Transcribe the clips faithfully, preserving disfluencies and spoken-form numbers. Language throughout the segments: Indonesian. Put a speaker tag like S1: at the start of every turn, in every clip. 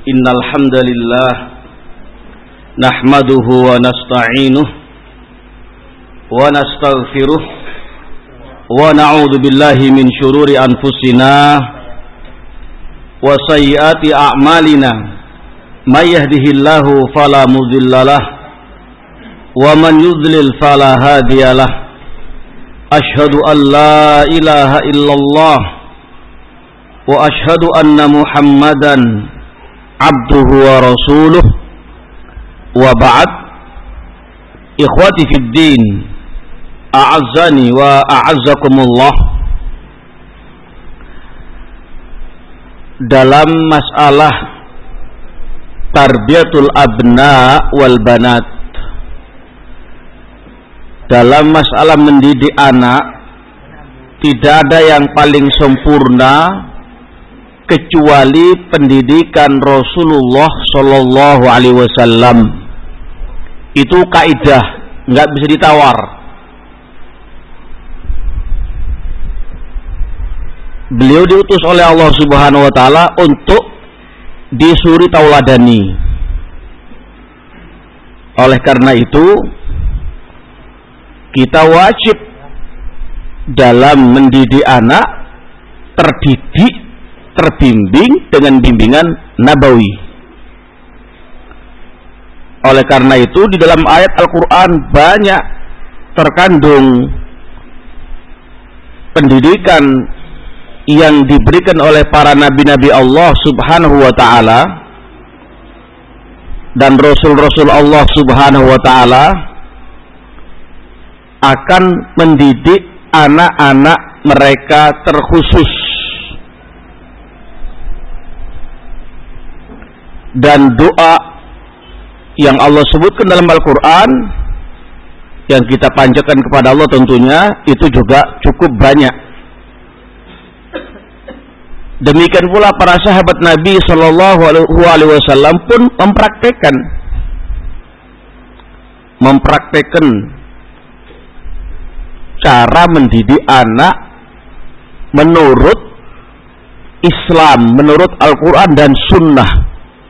S1: Innal hamdalillah nahmaduhu wa nasta'inuhu wa nastaghfiruh wa na'udzu billahi min shururi anfusina wa sayyiati a'malina may yahdihillahu fala mudhillalah wa man yudlil fala hadiyalah. Ashhadu an la ilaha illallah wa ashhadu anna Muhammadan abduhu wa rasuluh wa ba'd. Ikhwati fid din, a'azzani wa a'azzakumullah. Dalam masalah tarbiyatul abna wal banat, dalam masalah mendidik anak, tidak ada yang paling sempurna kecuali pendidikan Rasulullah Shallallahu Alaihi Wasallam. Itu kaidah, nggak bisa ditawar. Beliau diutus oleh Allah Subhanahu Wa Taala untuk disuri tauladani. Oleh karena itu, kita wajib dalam mendidik anak terdidik, terbimbing dengan bimbingan nabawi. Oleh karena itu di dalam ayat Al-Quran banyak terkandung pendidikan yang diberikan oleh para nabi-nabi Allah Subhanahu wa ta'ala dan Rasul-Rasul Allah Subhanahu wa ta'ala akan mendidik anak-anak mereka terkhusus. Dan doa yang Allah sebutkan dalam Al-Quran yang kita panjatkan kepada Allah tentunya itu juga cukup banyak. Demikian pula para sahabat Nabi Shallallahu Alaihi Wasallam pun mempraktekkan mempraktekkan cara mendidik anak menurut Islam, menurut Al-Quran dan Sunnah.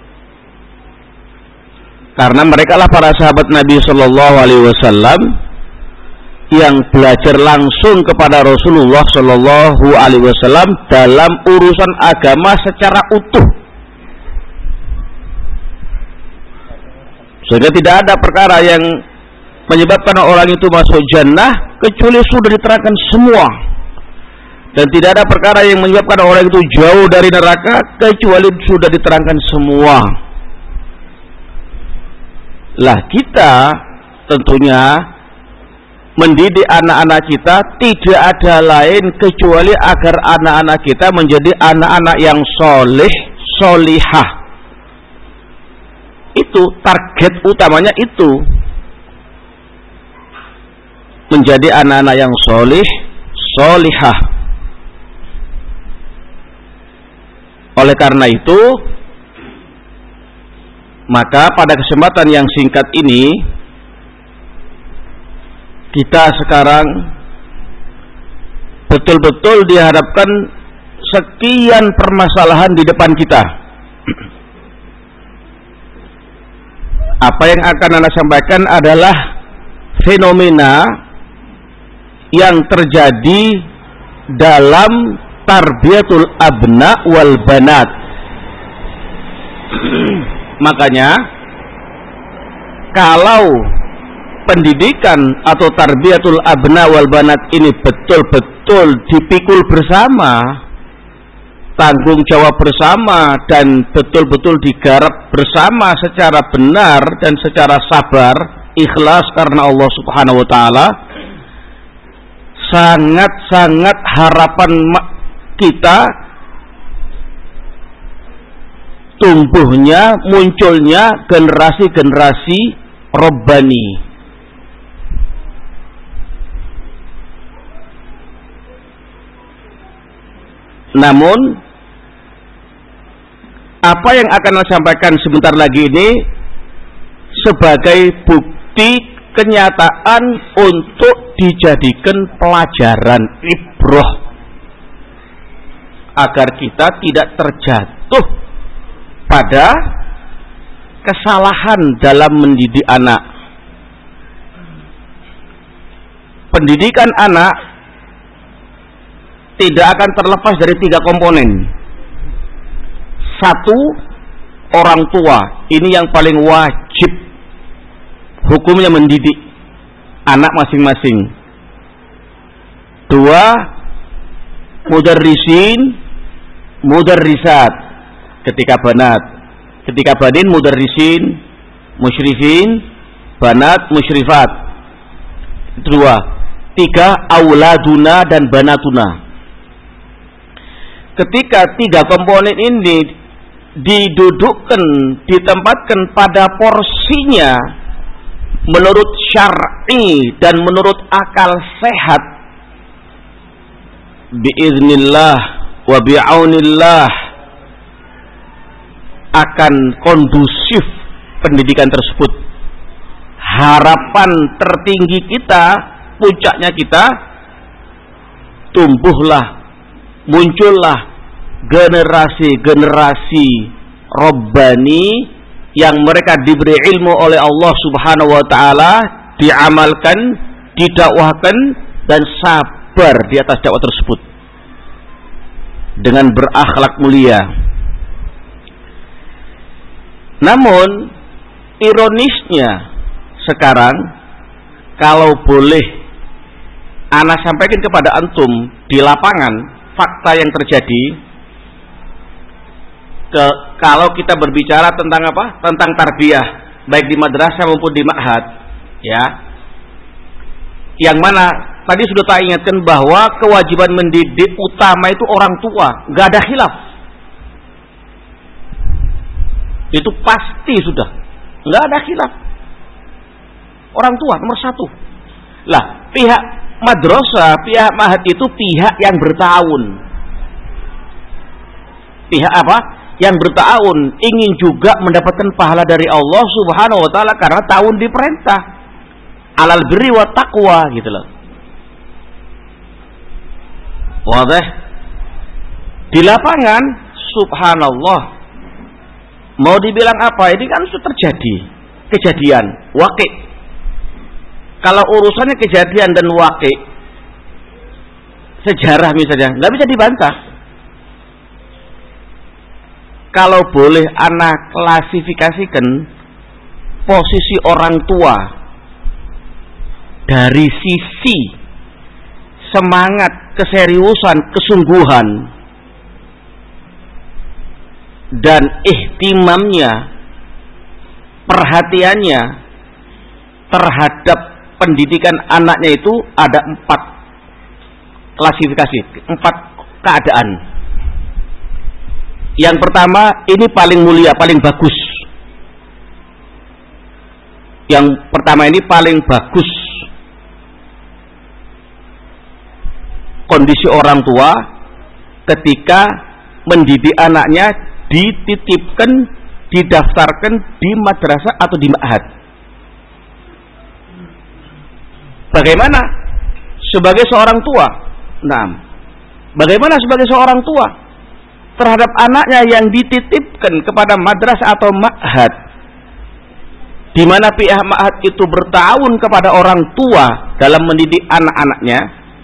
S1: Karena mereka lah para sahabat Nabi Shallallahu Alaihi Wasallam yang belajar langsung kepada Rasulullah Shallallahu Alaihi Wasallam dalam urusan agama secara utuh, sehingga tidak ada perkara yang menyebabkan orang itu masuk jannah kecuali sudah diterangkan semua, dan tidak ada perkara yang menyebabkan orang itu jauh dari neraka kecuali sudah diterangkan semua. Lah kita tentunya mendidik anak-anak kita tidak ada lain kecuali agar anak-anak kita menjadi anak-anak yang soleh, solihah. Itu target utamanya, itu menjadi anak-anak yang soleh, solihah. Oleh karena itu, maka pada kesempatan yang singkat ini kita sekarang betul-betul dihadapkan sekian permasalahan di depan kita. Apa yang akan Anda sampaikan adalah fenomena yang terjadi dalam tarbiyatul abna wal banat. Makanya kalau pendidikan atau tarbiyatul abna wal banat ini betul-betul dipikul bersama, tanggung jawab bersama, dan betul-betul digarap bersama secara benar dan secara sabar, ikhlas karena Allah Subhanahu wa taala, sangat-sangat harapan kita tumbuhnya, munculnya generasi-generasi Rabbani. Namun apa yang akan saya sampaikan sebentar lagi ini sebagai bukti kenyataan untuk dijadikan pelajaran ibrah agar kita tidak terjatuh pada kesalahan dalam mendidik anak. Pendidikan anak tidak akan terlepas dari tiga komponen. Satu, orang tua. Ini yang paling wajib hukumnya mendidik anak masing-masing. Dua, mudarrisin, mudarrisat. Ketika banat, ketika banin mudarrisin, musyrifin, banat, musyrifat. Dua. Tiga, auladuna dan banatuna. Ketika tiga komponen ini didudukkan, ditempatkan pada porsinya menurut syar'i dan menurut akal sehat, biiznillah wa bi'aunillah, akan kondusif pendidikan tersebut. Harapan tertinggi kita, puncaknya kita, tumbuhlah, muncullah generasi-generasi Rabbani yang mereka diberi ilmu oleh Allah Subhanahu wa ta'ala, diamalkan, didakwahkan, dan sabar di atas dakwah tersebut dengan berakhlak mulia. Namun ironisnya sekarang, kalau boleh ana sampaikan kepada antum di lapangan fakta yang terjadi, ke, kalau kita berbicara tentang apa? Tentang tarbiyah, baik di madrasah maupun di ma'had, ya. Yang mana tadi sudah tak ingatkan bahwa kewajiban mendidik utama itu orang tua, nggak ada khilaf. Itu pasti sudah, nggak ada khilaf. Orang tua nomor satu. Lah, pihak madrasah, pihak ma'had itu pihak yang bertahun. Pihak apa? Yang bertahun ingin juga mendapatkan pahala dari Allah Subhanahu wa ta'ala karena tahun diperintah alal birri wa taqwa, gitu loh. Wadah. Di lapangan, subhanallah, mau dibilang apa? Ini kan sudah terjadi kejadian, waqi'. Kalau urusannya kejadian dan waqi', sejarah misalnya, nggak bisa dibantah. Kalau boleh anak klasifikasikan posisi orang tua dari sisi semangat, keseriusan, kesungguhan, dan ihtimamnya, perhatiannya terhadap pendidikan anaknya, itu ada empat klasifikasi, empat keadaan. Yang pertama, ini paling mulia, paling bagus. Yang pertama ini paling bagus kondisi orang tua ketika mendidik anaknya, dititipkan, didaftarkan di madrasah atau di ma'had. Bagaimana sebagai seorang tua? Nah, bagaimana sebagai seorang tua terhadap anaknya yang dititipkan kepada madrasah atau ma'had, di mana pihak ma'had itu bertahun kepada orang tua dalam mendidik anak-anaknya?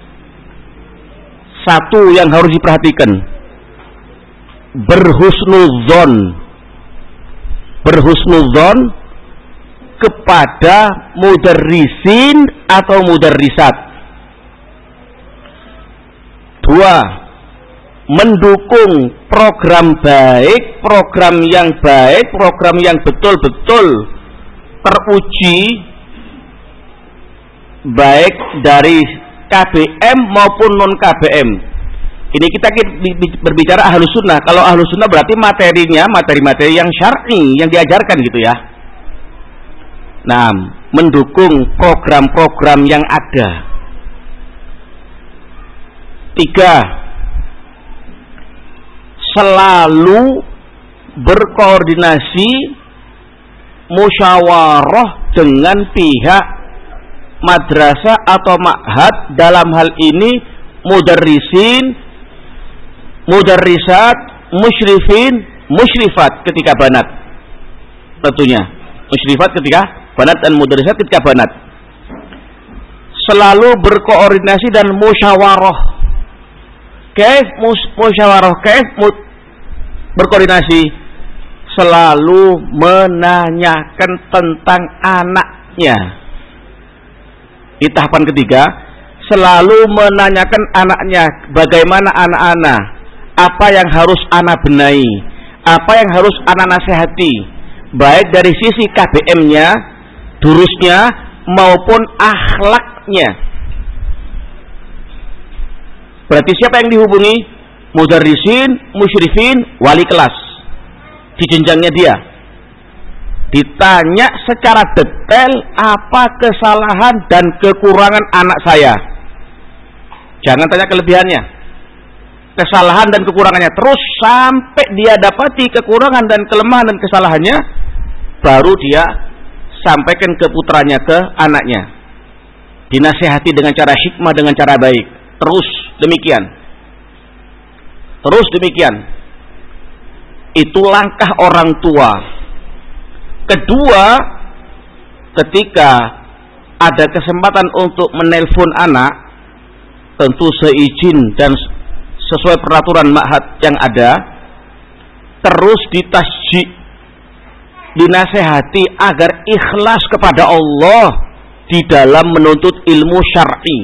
S1: Satu yang harus diperhatikan, berhusnuzon, berhusnuzon kepada mudarrisin atau mudarrisat. Dua, mendukung program baik, program yang baik, program yang betul-betul teruji, baik dari K B M maupun non K B M. Ini kita berbicara ahlus sunnah. Kalau ahlus sunnah berarti materinya materi-materi yang syar'i yang diajarkan, gitu ya. Nah, mendukung program-program yang ada. Tiga, selalu berkoordinasi, musyawarah dengan pihak madrasah atau ma'had, dalam hal ini mudarrisin, mudarrisat, musyrifin, musyrifat ketika banat, tentunya musyrifat ketika banat dan mudarrisat ketika banat. Selalu berkoordinasi dan musyawarah. Kaif musyawarah, kaif berkoordinasi, selalu menanyakan tentang anaknya. Di tahapan ketiga, selalu menanyakan anaknya, bagaimana anak-anak, apa yang harus anak benahi, apa yang harus anak nasihati, baik dari sisi K B M-nya, durusnya, maupun akhlaknya. Berarti siapa yang dihubungi? Mudarrisin, musyrifin, wali kelas. Di jenjangnya dia. Ditanya secara detail apa kesalahan dan kekurangan anak saya. Jangan tanya kelebihannya, kesalahan dan kekurangannya, terus sampai dia dapati kekurangan dan kelemahan dan kesalahannya, baru dia sampaikan ke putranya, ke anaknya. Dinasihati dengan cara hikmah, dengan cara baik. Terus demikian. Terus demikian. Itu langkah orang tua. Kedua, ketika ada kesempatan untuk menelpon anak, tentu seizin dan sesuai peraturan ma'had yang ada, terus ditasjid, dinasehati agar ikhlas kepada Allah di dalam menuntut ilmu syar'i.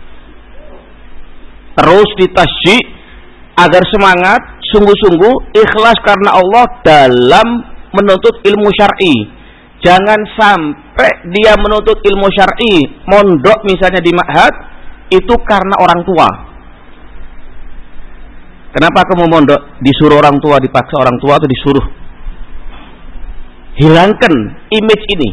S1: Terus ditasjid agar semangat, sungguh-sungguh ikhlas karena Allah dalam menuntut ilmu syar'i. Jangan sampai dia menuntut ilmu syar'i, mondok misalnya di ma'had, itu karena orang tua. Kenapa kamu mondok? Disuruh orang tua, dipaksa orang tua atau disuruh? Hilangkan image ini.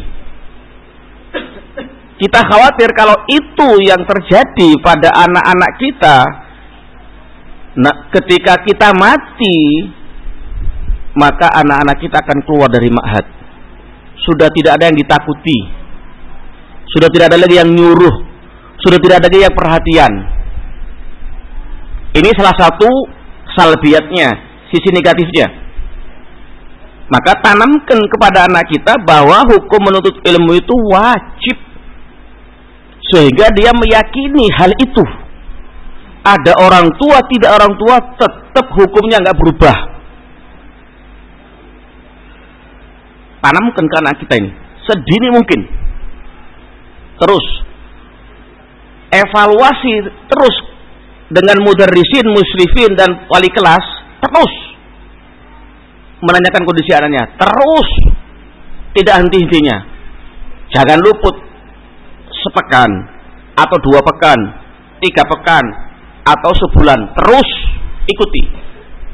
S1: Kita khawatir kalau itu yang terjadi pada anak-anak kita, nah, ketika kita mati, maka anak-anak kita akan keluar dari ma'had. Sudah tidak ada yang ditakuti, sudah tidak ada lagi yang nyuruh, sudah tidak ada lagi yang perhatian. Ini salah satu salbiatnya, sisi negatifnya. Maka tanamkan kepada anak kita bahwa hukum menuntut ilmu itu wajib, sehingga dia meyakini hal itu. Ada orang tua, tidak orang tua, tetap hukumnya nggak berubah. Tanamkan ke anak kita ini sedini mungkin. Terus evaluasi terus dengan mudarrisin, musyrifin dan wali kelas, terus menanyakan kondisi anaknya, terus tidak henti-hentinya. Jangan luput sepekan atau dua pekan, tiga pekan atau sebulan, terus ikuti.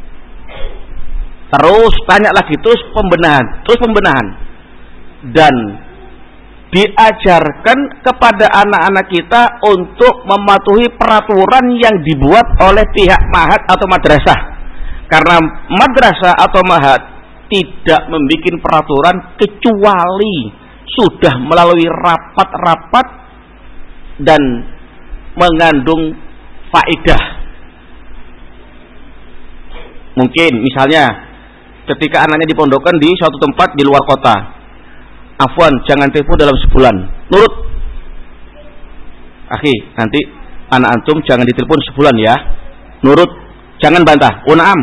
S1: Terus tanya lagi, terus pembenahan, terus pembenahan. Dan diajarkan kepada anak-anak kita untuk mematuhi peraturan yang dibuat oleh pihak ma'had atau madrasah. Karena madrasah atau ma'had tidak membuat peraturan kecuali sudah melalui rapat-rapat dan mengandung faedah. Mungkin misalnya ketika anaknya dipondokkan di suatu tempat di luar kota, afwan, jangan telepon dalam sebulan. Nurut, akhi, nanti anak antum jangan ditelepon sebulan ya. Nurut, jangan bantah. Unaam.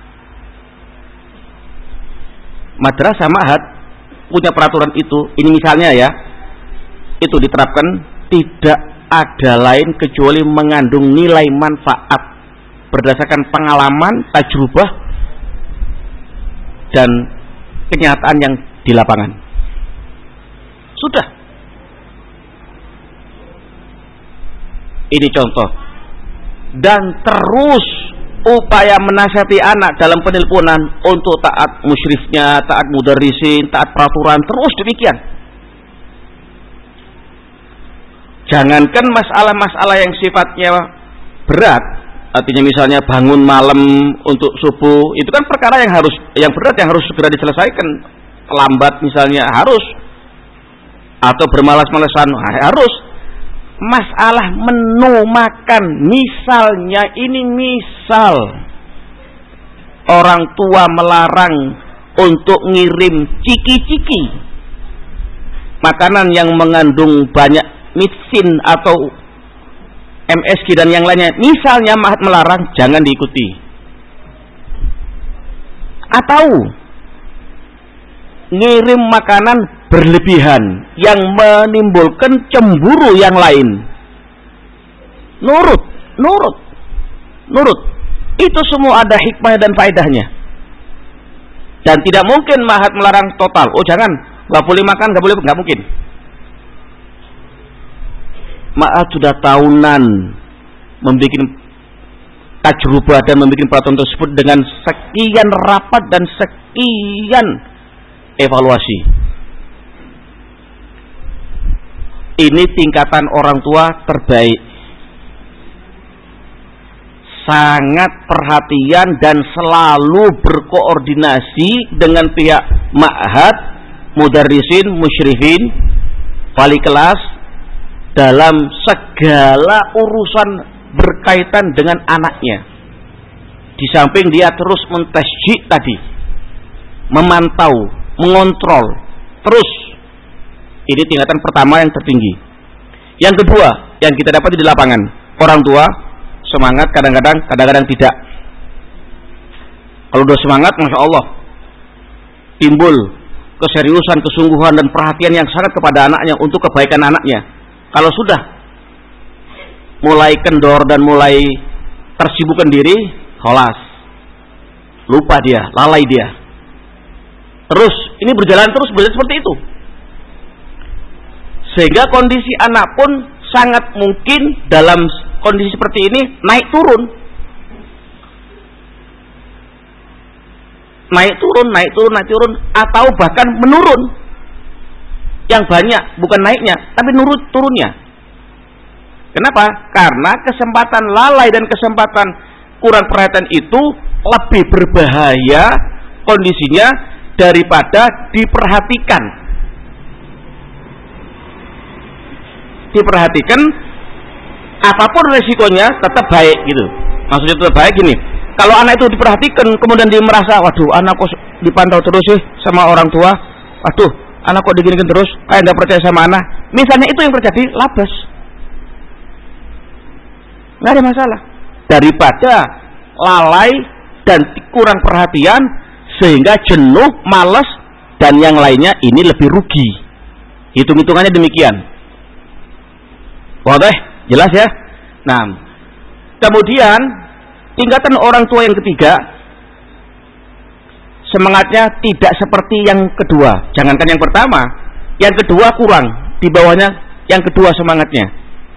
S1: Madrasah ma'had punya peraturan itu. Ini misalnya ya, itu diterapkan, tidak ada lain kecuali mengandung nilai manfaat berdasarkan pengalaman, tajrubah dan kenyataan yang di lapangan. Sudah. Ini contoh. Dan terus upaya menasihati anak dalam penelponan untuk taat musyrifnya, taat mudarrisin, taat peraturan, terus demikian. Jangankan masalah-masalah yang sifatnya berat, artinya misalnya bangun malam untuk subuh, itu kan perkara yang harus, yang berat yang harus segera diselesaikan. Lambat misalnya harus, atau bermalas-malasan harus. Masalah menu makan misalnya, ini misal orang tua melarang untuk ngirim ciki-ciki, makanan yang mengandung banyak mitsin atau M S G dan yang lainnya, misalnya Mahat melarang, jangan diikuti. Atau ngirim makanan berlebihan yang menimbulkan cemburu yang lain, nurut, nurut, nurut. Itu semua ada hikmah dan faedahnya. Dan tidak mungkin Mahat melarang total. Oh jangan, nggak boleh makan, nggak boleh, nggak mungkin. Mahat sudah tahunan membuat tajrubah dan membuat peraturan tersebut dengan sekian rapat dan sekian evaluasi. Ini tingkatan orang tua terbaik, sangat perhatian dan selalu berkoordinasi dengan pihak ma'had, mudarrisin, musyrifin, wali kelas dalam segala urusan berkaitan dengan anaknya. Di samping dia terus mentasjid tadi, memantau, mengontrol terus. Ini tingkatan pertama yang tertinggi. Yang kedua yang kita dapat di lapangan, orang tua semangat kadang-kadang, kadang-kadang tidak. Kalau udah semangat, masya Allah, timbul keseriusan, kesungguhan dan perhatian yang sangat kepada anaknya untuk kebaikan anaknya. Kalau sudah mulai kendor dan mulai tersibukkan diri, kholas, lupa dia, lalai dia. Terus ini berjalan terus berjalan seperti itu, sehingga kondisi anak pun sangat mungkin dalam kondisi seperti ini naik turun, naik turun, naik turun, naik turun, atau bahkan menurun. Yang banyak bukan naiknya, tapi nurut turunnya. Kenapa? Karena kesempatan lalai dan kesempatan kurang perhatian itu lebih berbahaya kondisinya daripada diperhatikan. Diperhatikan, apapun resikonya tetap baik gitu. Maksudnya tetap baik gini. Kalau anak itu diperhatikan, kemudian dia merasa, waduh, anak kok dipantau terus sih sama orang tua. Waduh, anak kok diginikan terus, kayak nggak percaya sama anak. Misalnya itu yang terjadi, labas, nggak ada masalah. Daripada lalai dan kurang perhatian sehingga jenuh, malas dan yang lainnya, ini lebih rugi. Hitung-hitungannya demikian. Wadah, jelas ya. Nah, kemudian tingkatan orang tua yang ketiga, semangatnya tidak seperti yang kedua. Jangankan yang pertama, yang kedua kurang, di bawahnya yang kedua semangatnya.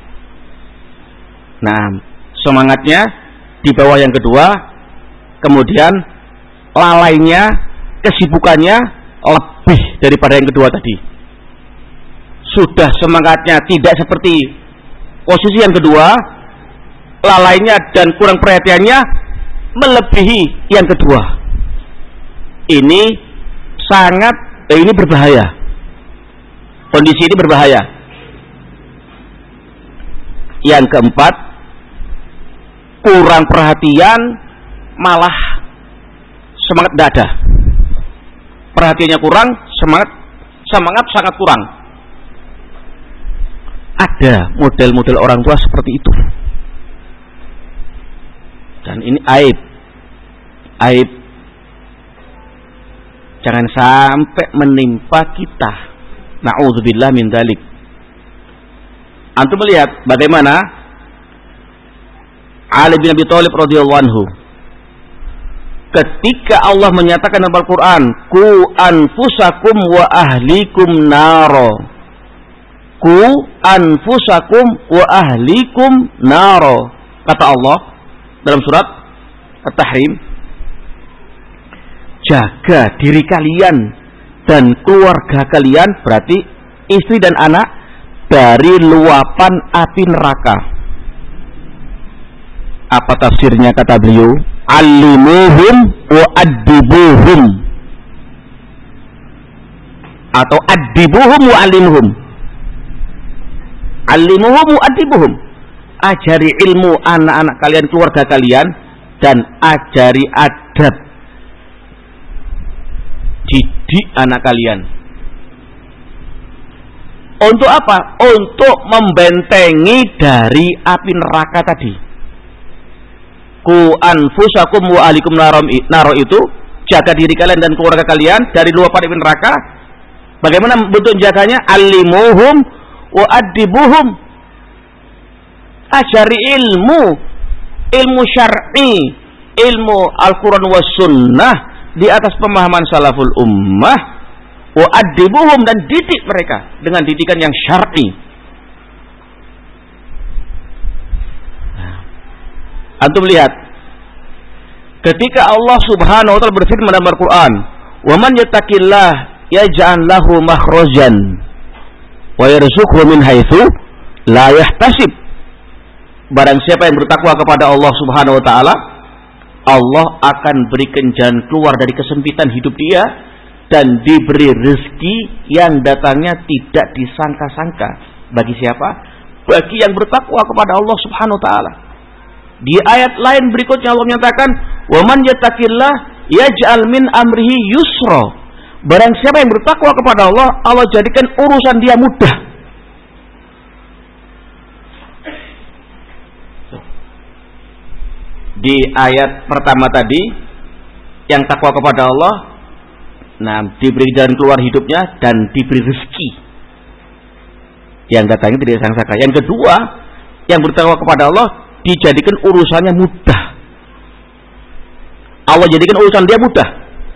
S1: Nah, semangatnya di bawah yang kedua, kemudian lalainya, kesibukannya lebih daripada yang kedua tadi. Sudah semangatnya tidak seperti posisi yang kedua, lalainya dan kurang perhatiannya melebihi yang kedua. Ini sangat, eh, ini berbahaya. Kondisi ini berbahaya. Yang keempat, kurang perhatian malah semangat tidak ada. Perhatiannya kurang, semangat semangat sangat kurang. Ada model-model orang tua seperti itu. Dan ini aib. Aib. Jangan sampai menimpa kita. Na'udzubillah min dzalik. Antum melihat bagaimana Ali bin Abi Thalib radhiyallahu anhu ketika Allah menyatakan dalam Al-Quran, ku anfusakum wa ahlikum naro, ku anfusakum wa ahlikum naro, kata Allah dalam surat At-Tahrim, jaga diri kalian dan keluarga kalian, berarti istri dan anak, dari luapan api neraka. Apa tafsirnya kata beliau? Allimuhum wa addibuhum, atau addibuhum wa allimuhum. Allimuhum wa addibuhum, ajari ilmu anak-anak kalian, keluarga kalian, dan ajari adab didik anak kalian. Untuk apa? Untuk membentengi dari api neraka tadi. Ku anfusakum wa ahlikum naro itu, jaga diri kalian dan keluarga kalian dari luapan api neraka. Bagaimana bentuk jaganya? Alimuhum wa adibuhum. Ajari ilmu, ilmu syar'i, ilmu Al-Quran was sunnah di atas pemahaman salaful ummah, wa adibuhum, dan didik mereka dengan didikan yang syar'i. Antum lihat, ketika Allah Subhanahu wa taala berfirman dalam Al-Qur'an, "Wa man yattaqillah yaj'al lahu makhrajan wa yarzuqhu min haitsu la yahtasib." Barang siapa yang bertakwa kepada Allah Subhanahu wa taala, Allah akan berikan jalan keluar dari kesempitan hidup dia dan diberi rezeki yang datangnya tidak disangka-sangka. Bagi siapa? Bagi yang bertakwa kepada Allah Subhanahu wa taala. Di ayat lain berikutnya Allah menyatakan, "Wa man yattaqillah yaj'al min amrihi yusra." Barang siapa yang bertakwa kepada Allah, Allah jadikan urusan dia mudah. Di ayat pertama tadi, yang takwa kepada Allah, nah, diberi jalan keluar hidupnya dan diberi rezeki yang datangnya tidak disangka. Yang kedua, yang bertakwa kepada Allah dijadikan urusannya mudah. Allah jadikan urusan dia mudah.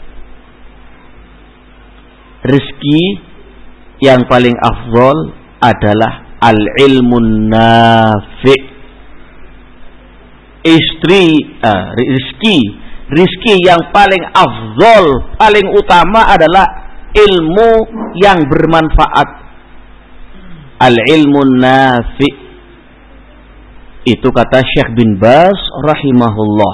S1: Rezeki yang paling afdol adalah al-ilmun nafi'. Istri, uh, rizki, rizki yang paling afdol, paling utama adalah ilmu yang bermanfaat. Al-ilmun nafi'. Itu kata Syekh bin Baz rahimahullah.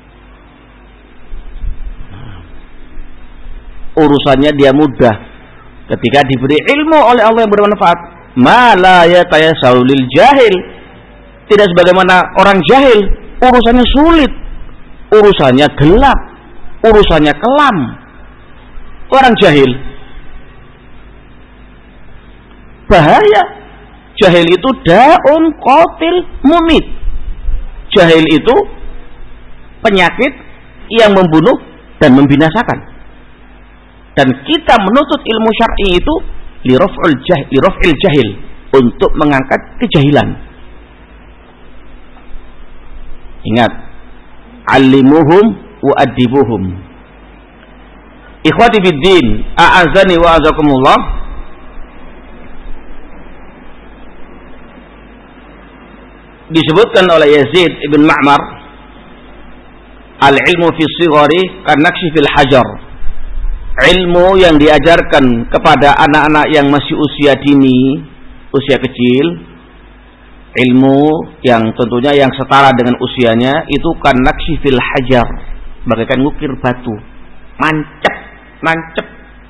S1: Urusannya dia mudah ketika diberi ilmu oleh Allah yang bermanfaat. Ma la yatayassau lil jahil. Tidak sebagaimana orang jahil, urusannya sulit, urusannya gelap, urusannya kelam. Orang jahil bahaya. Jahil itu daun qatil mumit. Jahil itu penyakit yang membunuh dan membinasakan. Dan kita menuntut ilmu syar'i itu liraf'il jahil, liraf'il jahil, untuk mengangkat kejahilan. Ingat, alimuhum wa adibuhum. Ikhwati fiddin, a'azani wa azakumullah. Disebutkan oleh Yazid ibn Ma'mar, al-ilmu fi sighari kanakshi fil hajar. Ilmu yang diajarkan kepada anak-anak yang masih usia dini, usia kecil, ilmu yang tentunya yang setara dengan usianya, itu kanakshi fil hajar, bagaikan ngukir batu, mancep, mancep,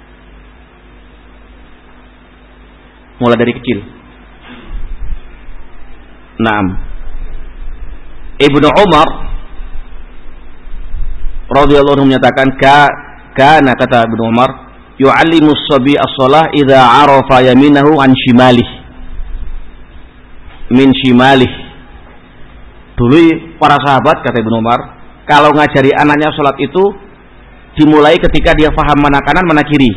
S1: mulai dari kecil. Naam. Ibnu Umar radhiyallahu anhu menyatakan, ka kana kata Ibnu Umar, yu'allimu as-sabi as-shalah idza arafa yaminahu an shimalih. Min shimalih. Dulu para sahabat, kata Ibnu Umar, kalau ngajari anaknya sholat itu dimulai ketika dia paham mana kanan mana kiri,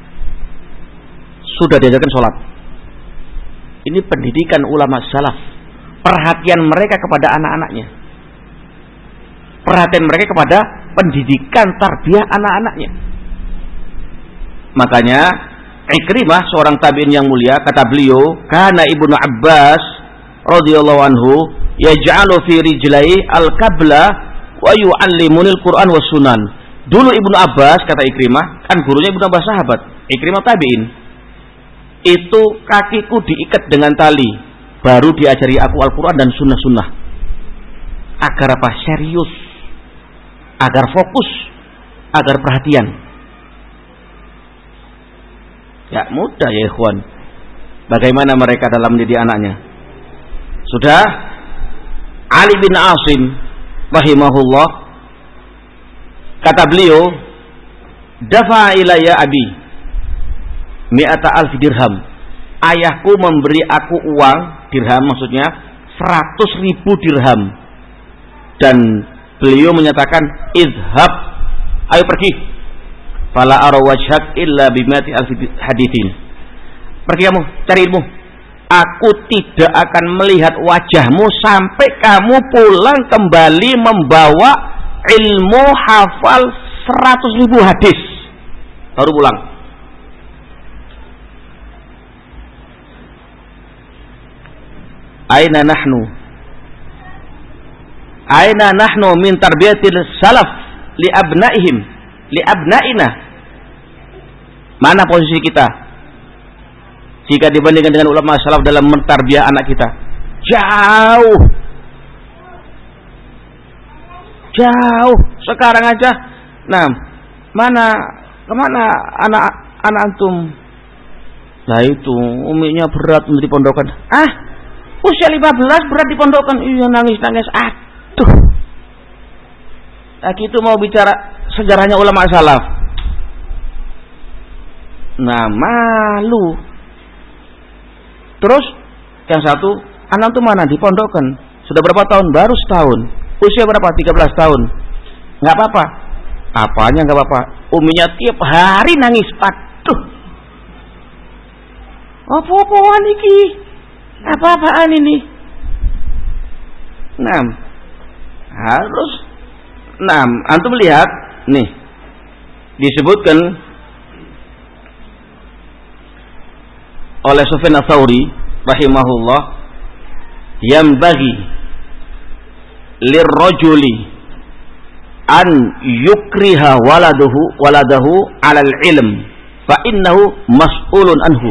S1: sudah diajarkan sholat. Ini pendidikan ulama salaf, perhatian mereka kepada anak-anaknya, perhatian mereka kepada pendidikan tarbiyah anak-anaknya. Makanya Ikrimah, seorang tabi'in yang mulia, kata beliau, kana Ibnu Abbas radhiyallahu anhu yaj'alu fi rijlai al-qabla wa yu'allimuni al-Qur'an was sunan. Dulu Ibnu Abbas, kata Ikrimah, kan gurunya Ibnu Abbas sahabat, Ikrimah tabi'in, itu kakiku diikat dengan tali, baru diajari aku Al-Quran dan sunnah-sunnah. Agar apa? Serius, agar fokus, agar perhatian. Ya mudah ya ikhwan. Bagaimana mereka dalam mendidik anaknya? Sudah. Ali bin Asim rahimahullah, kata beliau, dafa ilayya abi mi'ata alf dirham. Ayahku memberi aku uang, dirham maksudnya seratus ribu dirham. Dan beliau menyatakan, idhab, ayo pergi. Fala ara wajhak illa bimi'ati alf hadithin. Pergi kamu, cari ilmu. Aku tidak akan melihat wajahmu sampai kamu pulang kembali membawa ilmu hafal seratus ribu hadis. Baru pulang. Aina nahnu? Aina nahnu min tarbiyatil salaf li abnaihim, li abnaina? Mana posisi kita jika dibandingkan dengan ulama salaf dalam mentarbiyah anak kita? Jauh. Jauh. Sekarang aja. Nah, mana kemana anak anak antum? Nah itu uminya berat untuk dipondokan. Ah, usia lima belas berat dipondokan. Iya, nangis-nangis. Aduh. Nah gitu mau bicara sejarahnya ulama salaf. Nah, malu. Terus yang satu, anak tuh mana? Dipondokkan. Sudah berapa tahun? Baru setahun. Usia berapa? tiga belas tahun. Enggak apa-apa. Apanya enggak apa-apa? Uminya tiap hari nangis. Aduh. Apa-apaan iki? Apa-apaan ini? Nah, harus. Nah, antum lihat nih. Disebutkan oleh Sufyan Ats-Tsauri rahimahullah, yang bagi lirrajuli an yukriha waladuhu waladahu alal ilm fa innahu mas'ulun anhu.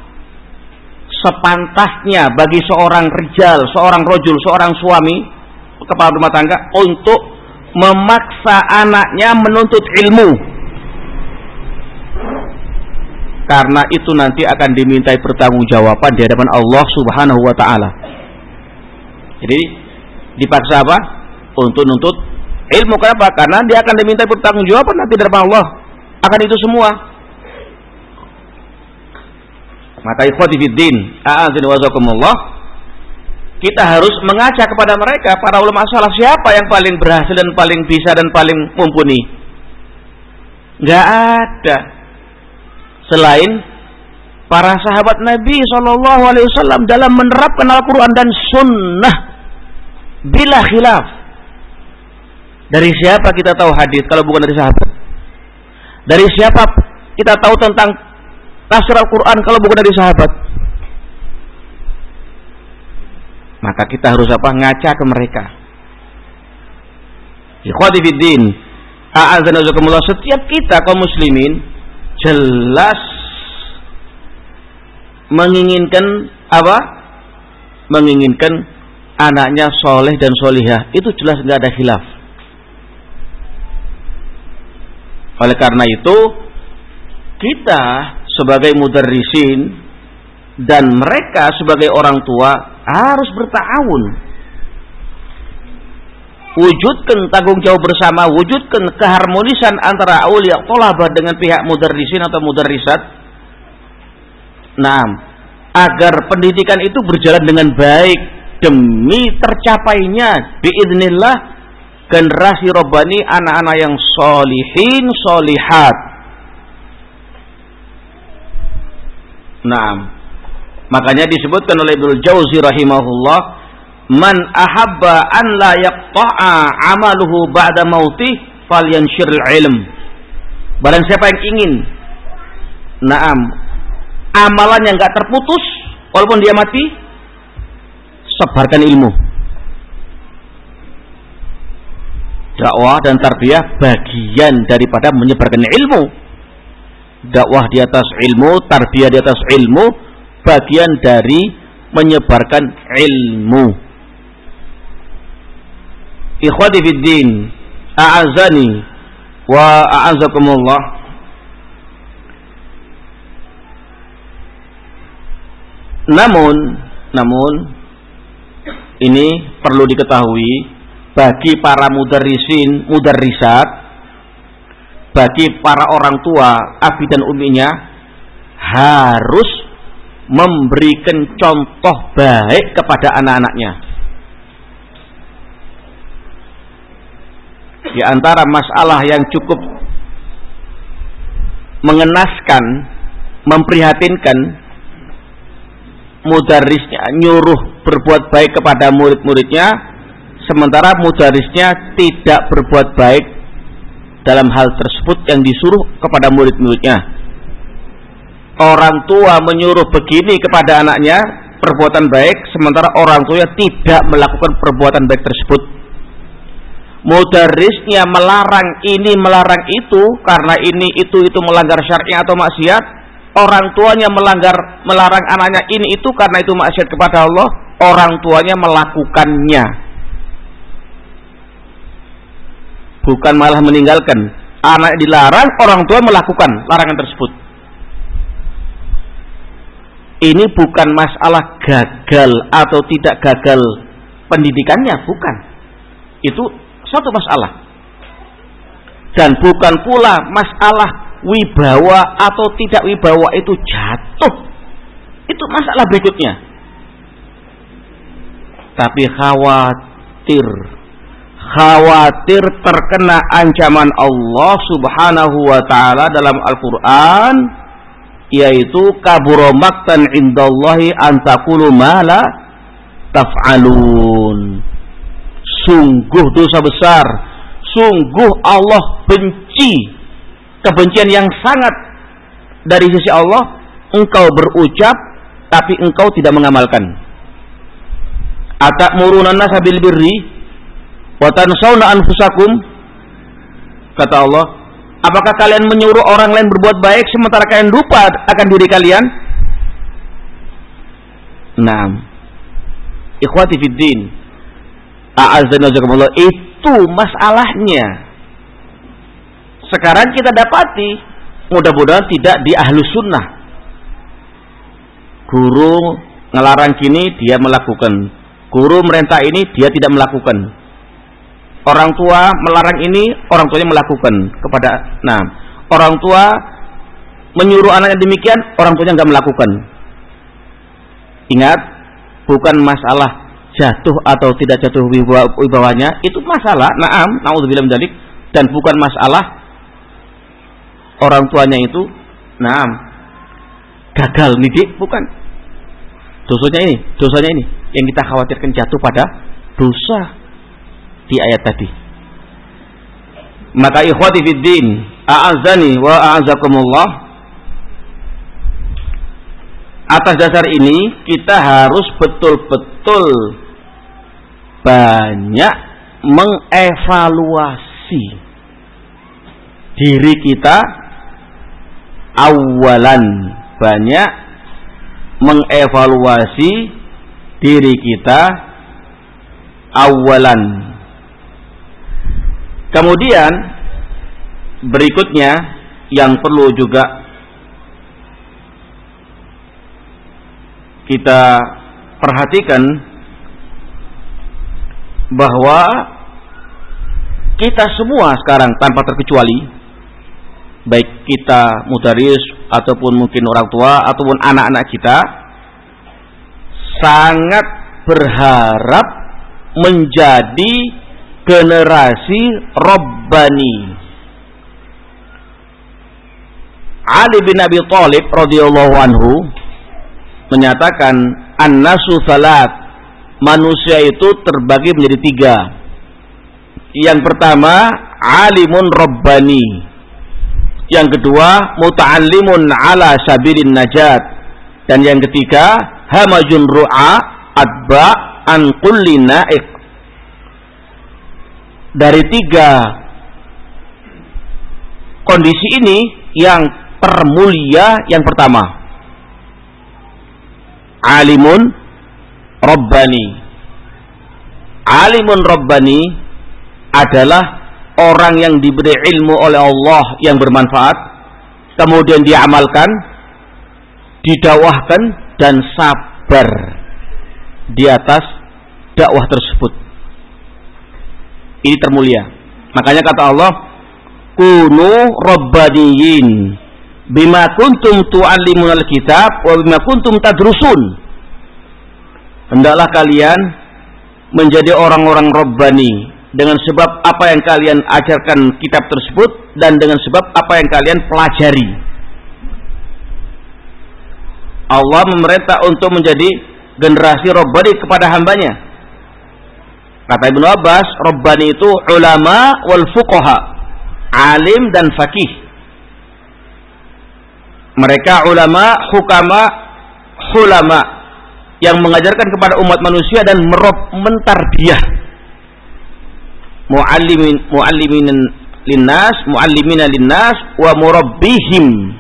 S1: Sepantasnya bagi seorang rijal, seorang rajul, seorang suami, kepala rumah tangga untuk memaksa anaknya menuntut ilmu. Karena itu nanti akan dimintai pertanggungjawaban di hadapan Allah Subhanahu wa taala. Jadi dipaksa apa? Untuk nuntut ilmu. Kenapa? Karena dia akan dimintai pertanggungjawaban nanti di hadapan Allah akan itu semua. Maka ikhwati fiddin, a'azani wa jazakumullah, kita harus mengajak kepada mereka, para ulama salaf, siapa yang paling berhasil dan paling bisa dan paling mumpuni? Enggak ada selain para sahabat Nabi shallallahu alaihi wasallam dalam menerapkan Al-Quran dan Sunnah bila khilaf. Dari siapa kita tahu hadis kalau bukan dari sahabat? Dari siapa kita tahu tentang tafsir Al-Quran kalau bukan dari sahabat? Maka kita harus apa? Ngaca ke mereka. Ikhwati fiddin, a'azana wajakumullah, setiap kita kaum muslimin jelas menginginkan apa? Menginginkan anaknya soleh dan solihah. Itu jelas nggak ada khilaf. Oleh karena itu kita sebagai mudarrisin dan mereka sebagai orang tua harus berta'awun. Wujudkan tanggung jawab bersama, wujudkan keharmonisan antara aulia thalabah dengan pihak mudarrisin atau mudarrisat. Nah, agar pendidikan itu berjalan dengan baik demi tercapainya biidznillah generasi robbani, anak-anak yang solihin solihat. Nah, makanya disebutkan oleh Ibnu Jauzi rahimahullah, man ahabba an la yaqta'a amaluhu ba'da mautih falyanshiril ilm. Barang siapa yang ingin naam amalannya enggak terputus walaupun dia mati, sebarkan ilmu. Dakwah dan tarbiyah bagian daripada menyebarkan ilmu. Dakwah di atas ilmu, tarbiyah di atas ilmu, bagian dari menyebarkan ilmu. Ikhwati fiddin, a'azani wa a'azakumullah. Namun, namun ini perlu diketahui bagi para mudarrisin, mudarrisat, bagi para orang tua abi dan uminya harus memberikan contoh baik kepada anak-anaknya. Di antara masalah yang cukup mengenaskan, memprihatinkan, mudarisnya nyuruh berbuat baik kepada murid-muridnya, sementara mudarisnya tidak berbuat baik dalam hal tersebut yang disuruh kepada murid-muridnya. Orang tua menyuruh begini kepada anaknya, perbuatan baik, sementara orang tuanya tidak melakukan perbuatan baik tersebut. Mudarisnya melarang ini, melarang itu, karena ini, itu, itu melanggar syar'i atau maksiat. Orang tuanya melanggar, melarang anaknya ini, itu, karena itu maksiat kepada Allah. Orang tuanya melakukannya, bukan malah meninggalkan. Anak dilarang, orang tua melakukan larangan tersebut. Ini bukan masalah gagal atau tidak gagal pendidikannya, bukan. Itu suatu masalah. Dan bukan pula masalah wibawa atau tidak wibawa itu jatuh. Itu masalah berikutnya. Tapi khawatir, khawatir terkena ancaman Allah Subhanahu wa ta'ala dalam Al-Quran, yaitu kabura maqtan indallahi an taqulu ma la taf'alun. Sungguh dosa besar, sungguh Allah benci, kebencian yang sangat dari sisi Allah, engkau berucap tapi engkau tidak mengamalkan. Atamuruna an-nasa bil birri wa tansawna anfusakum, kata Allah, apakah kalian menyuruh orang lain berbuat baik sementara kalian lupa akan diri kalian? Naam. Ikhwati fid din, a'azzana jazakumullah, itu masalahnya. Sekarang kita dapati, mudah-mudahan tidak di ahlus sunnah. Guru ngelarang gini, dia melakukan. Guru merintah ini, dia tidak melakukan. Orang tua melarang ini, orang tuanya melakukan kepada. Nah, orang tua menyuruh anaknya demikian, orang tuanya nggak melakukan. Ingat, bukan masalah jatuh atau tidak jatuh wibawanya, itu masalah. Naam, naudzubillah min dzalik, dan bukan masalah orang tuanya itu, naam, gagal didik, bukan. Dosanya ini, dosanya ini yang kita khawatirkan jatuh pada dosa di ayat tadi. Maka ikhwati fid din, a'azzani wa a'azzakumullah, atas dasar ini kita harus betul-betul banyak mengevaluasi diri kita awalan, banyak mengevaluasi diri kita awalan. Kemudian berikutnya yang perlu juga kita perhatikan, bahwa kita semua sekarang tanpa terkecuali, baik kita mudaris ataupun mungkin orang tua ataupun anak-anak kita, sangat berharap menjadi generasi Rabbani. Ali bin Abi Thalib radhiyallahu anhu menyatakan, an-nasu salat, manusia itu terbagi menjadi tiga. Yang pertama, alimun rabbani. Yang kedua, muta'allimun ala sabilin najat. Dan yang ketiga, hamajun ru'a adba an kulli na'iq. Dari tiga kondisi ini, yang termulia yang pertama, alimun rabbani. Alimun rabbani adalah orang yang diberi ilmu oleh Allah yang bermanfaat, kemudian diamalkan, didakwahkan, dan sabar di atas dakwah tersebut. Ini termulia. Makanya kata Allah, kunu rabbaniyin bima kuntum tu'allimunal kitab wa bima kuntum tadrusun. Hendaklah kalian menjadi orang-orang rabbani dengan sebab apa yang kalian ajarkan kitab tersebut dan dengan sebab apa yang kalian pelajari. Allah memerintah untuk menjadi generasi rabbani kepada hambanya. Kata Ibnu Abbas, rabbani itu ulama wal fuqaha, alim dan faqih. Mereka ulama, hukama, hulama yang mengajarkan kepada umat manusia dan merob mentarbiyah. Muallimin muallimin linnas, muallimina linnas wa murabbihim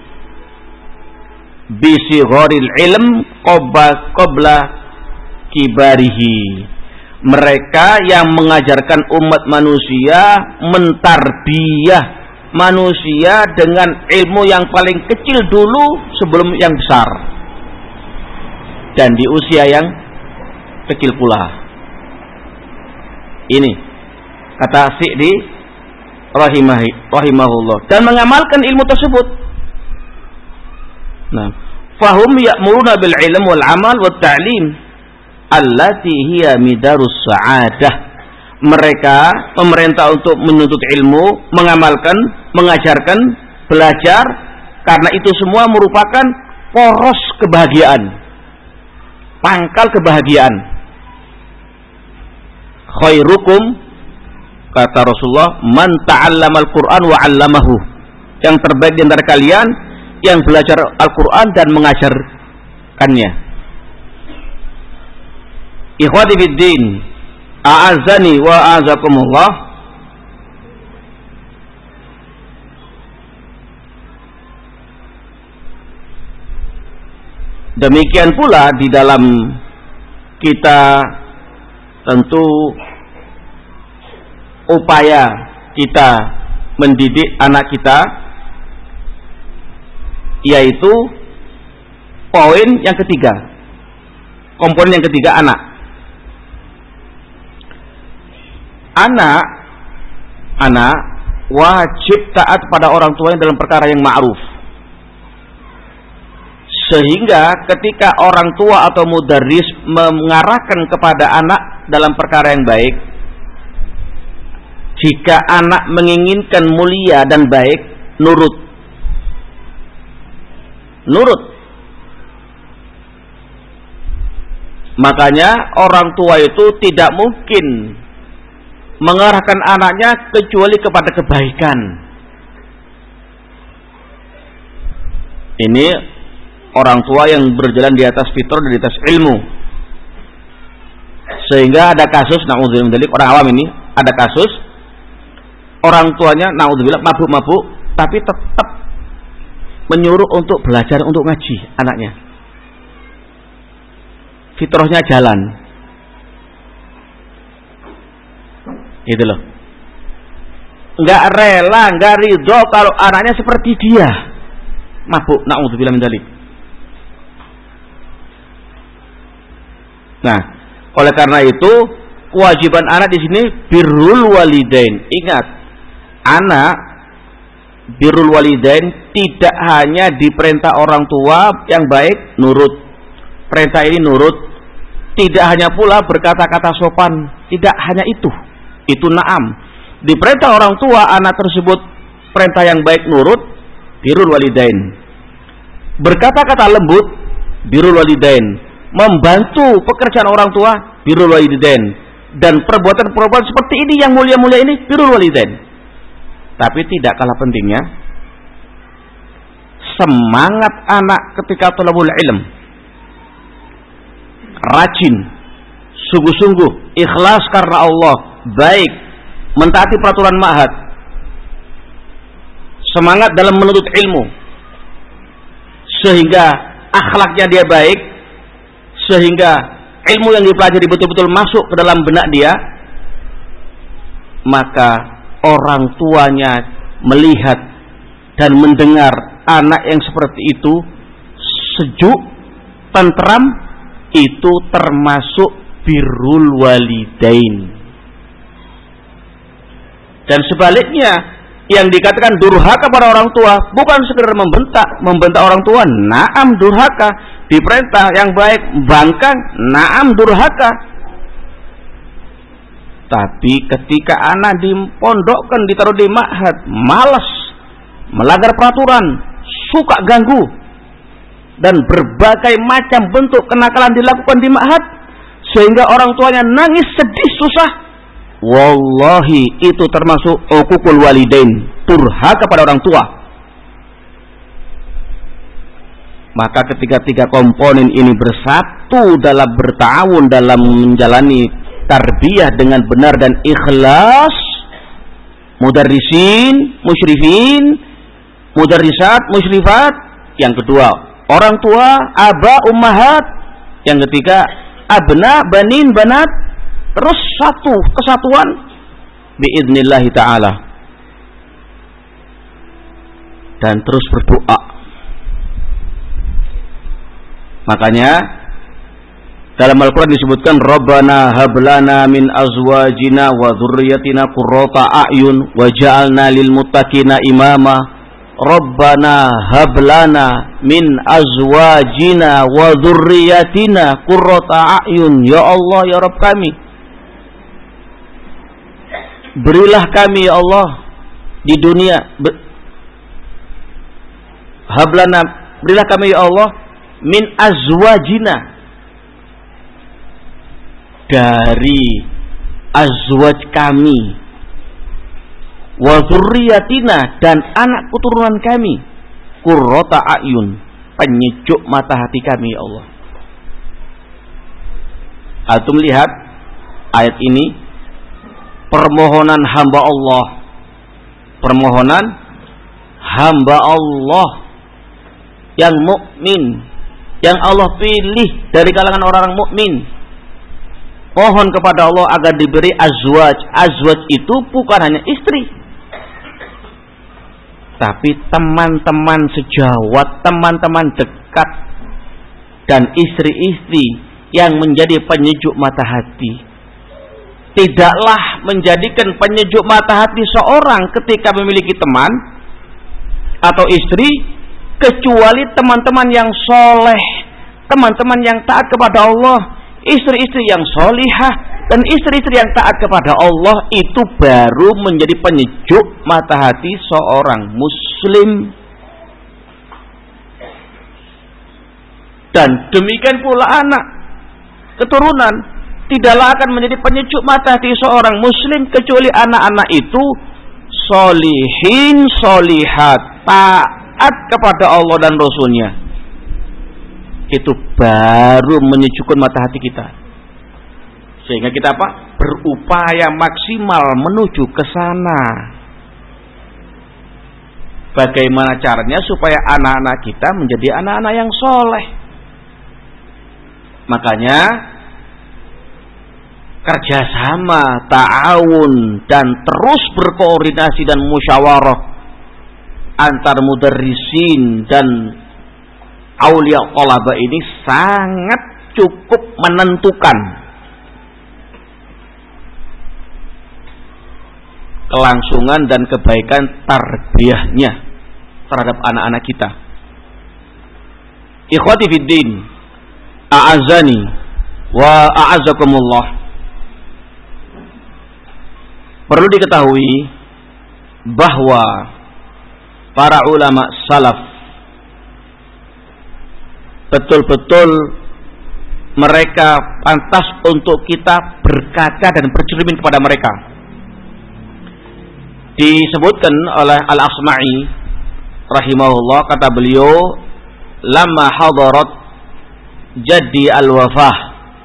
S1: bisigharil ilm qabla qabla kibarihi. Mereka yang mengajarkan umat manusia, mentarbiyah manusia dengan ilmu yang paling kecil dulu sebelum yang besar, dan di usia yang kecil pula. Ini kata Sa'di rahimahi rahimahullah, dan mengamalkan ilmu tersebut. Nah, fahum ya'muruna bil ilm wal amal wat ta'lim allati hiya midarus sa'adah. Mereka memerintah untuk menuntut ilmu, mengamalkan, mengajarkan, belajar, karena itu semua merupakan poros kebahagiaan, pangkal kebahagiaan. Khairukum, kata Rasulullah, man ta'allamal Qur'an wa 'allamahu. Yang terbaik di antara kalian yang belajar Al-Qur'an dan mengajarkannya. Ikhwati fiddin, a'azzani wa a'azakumullah. Demikian pula di dalam kita tentu upaya kita mendidik anak kita, yaitu poin yang ketiga, komponen yang ketiga, anak. Anak, anak wajib taat pada orang tuanya dalam perkara yang ma'ruf. Sehingga ketika orang tua atau mudarris mengarahkan kepada anak dalam perkara yang baik, jika anak menginginkan mulia dan baik, nurut. Nurut. Makanya orang tua itu tidak mungkin mengarahkan anaknya kecuali kepada kebaikan. Ini orang tua yang berjalan di atas fitrah dan di atas ilmu. Sehingga ada kasus, na'udzubillah min dzalik, orang awam ini ada kasus orang tuanya na'udzubillah mabuk-mabuk, tapi tetap menyuruh untuk belajar, untuk ngaji anaknya. Fitrahnya jalan. Gitu loh. Enggak rela, enggak ridho kalau anaknya seperti dia mabuk, na'udzubillah min dzalik. Nah, oleh karena itu kewajiban anak di sini birrul walidain. Ingat, anak birrul walidain tidak hanya diperintah orang tua yang baik nurut. Perintah ini nurut. Tidak hanya pula berkata-kata sopan. Tidak hanya itu. Itu na'am. Diperintah orang tua anak tersebut perintah yang baik nurut, birrul walidain. Berkata-kata lembut, birrul walidain. Membantu pekerjaan orang tua, birrul walidain. Dan perbuatan-perbuatan seperti ini yang mulia-mulia ini, birrul walidain. Tapi tidak kalah pentingnya, semangat anak ketika thalabul ilm, rajin, sungguh-sungguh, ikhlas karena Allah, baik, mentaati peraturan ma'had, semangat dalam menuntut ilmu, sehingga akhlaknya dia baik, sehingga ilmu yang dipelajari betul-betul masuk ke dalam benak dia, maka orang tuanya melihat dan mendengar anak yang seperti itu sejuk, tentram, itu termasuk birrul walidain. Dan sebaliknya, yang dikatakan durhaka pada orang tua bukan sekedar membentak, membentak orang tua, naam durhaka. Diperintah yang baik, bangkang, naam durhaka. Tapi ketika anak dipondokkan, ditaruh di ma'had, malas, melanggar peraturan, suka ganggu, dan berbagai macam bentuk kenakalan dilakukan di ma'had, sehingga orang tuanya nangis, sedih, susah, wallahi itu termasuk uququl walidain, durhaka pada orang tua. Maka ketika tiga komponen ini bersatu dalam bertawun dalam menjalani tarbiyah dengan benar dan ikhlas, mudarrisin, musyrifin, mudarrisat, musyrifat, yang kedua orang tua, aba, ummahat, yang ketiga abna, banin, banat, terus satu kesatuan biidznillah ta'ala, dan terus berdoa. Makanya dalam Al-Quran disebutkan Rabbana hablana min azwajina wa dhurriyyatina qurrata a'yun waj'alna lil muttaqina imama. Rabbana hablana min azwajina wa dhurriyyatina qurrata a'yun. Ya Allah, ya Rabb kami, berilah kami ya Allah di dunia, hablana, berilah kami ya Allah min azwajina, dari azwaj kami, wa dzurriyyatina, dan anak keturunan kami, qurrata a'yun, penyejuk mata hati kami ya Allah. Antum lihat ayat ini, permohonan hamba Allah, permohonan hamba Allah yang mukmin, yang Allah pilih dari kalangan orang mukmin, mohon kepada Allah agar diberi azwaj. Azwaj itu bukan hanya istri, tapi teman-teman sejawat, teman-teman dekat, dan istri-istri yang menjadi penyejuk mata hati. Tidaklah menjadikan penyejuk mata hati seorang ketika memiliki teman atau istri kecuali teman-teman yang soleh, teman-teman yang taat kepada Allah, istri-istri yang solihah, dan istri-istri yang taat kepada Allah, itu baru menjadi penyejuk mata hati seorang muslim. Dan demikian pula anak keturunan tidaklah akan menjadi penyejuk mata hati seorang muslim kecuali anak-anak itu solihin, solihat, taat kepada Allah dan Rasulnya. Itu baru menyejukkan mata hati kita, sehingga kita apa? Berupaya maksimal menuju ke sana. Bagaimana caranya supaya anak-anak kita menjadi anak-anak yang soleh? Makanya kerjasama, ta'awun, dan terus berkoordinasi dan musyawarah antar mudarrisin dan aulia thalaba ini sangat cukup menentukan kelangsungan dan kebaikan tarbiyahnya terhadap anak-anak kita. Ikhwati fiddin, a'azani wa a'azakumullah. Perlu diketahui bahwa para ulama salaf betul-betul mereka pantas untuk kita berkaca dan bercermin kepada mereka. Disebutkan oleh Al-Asma'i rahimahullah, kata beliau, lama hadarat jadi al-wafah,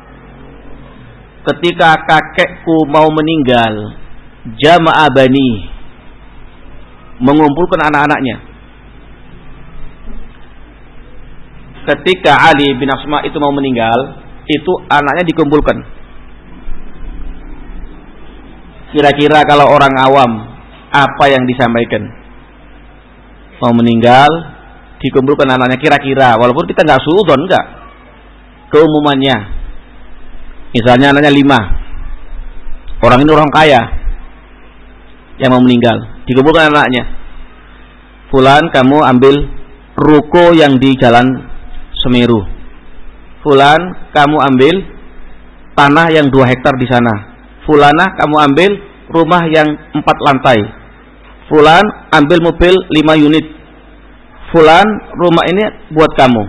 S1: ketika kakekku mau meninggal, jama'a bani, mengumpulkan anak-anaknya. Ketika Ali bin Asma itu mau meninggal, itu anaknya dikumpulkan. Kira-kira kalau orang awam, apa yang disampaikan? Mau meninggal, dikumpulkan anaknya, kira-kira, walaupun kita nggak suudzon, enggak, keumumannya, misalnya anaknya lima, orang ini orang kaya, yang mau meninggal. Dikumpulkan anaknya. Fulan, kamu ambil ruko yang di Jalan Semeru. Fulan, kamu ambil tanah yang dua hektar di sana. Fulanah, kamu ambil rumah yang empat lantai. Fulan, ambil mobil lima unit. Fulan, rumah ini buat kamu.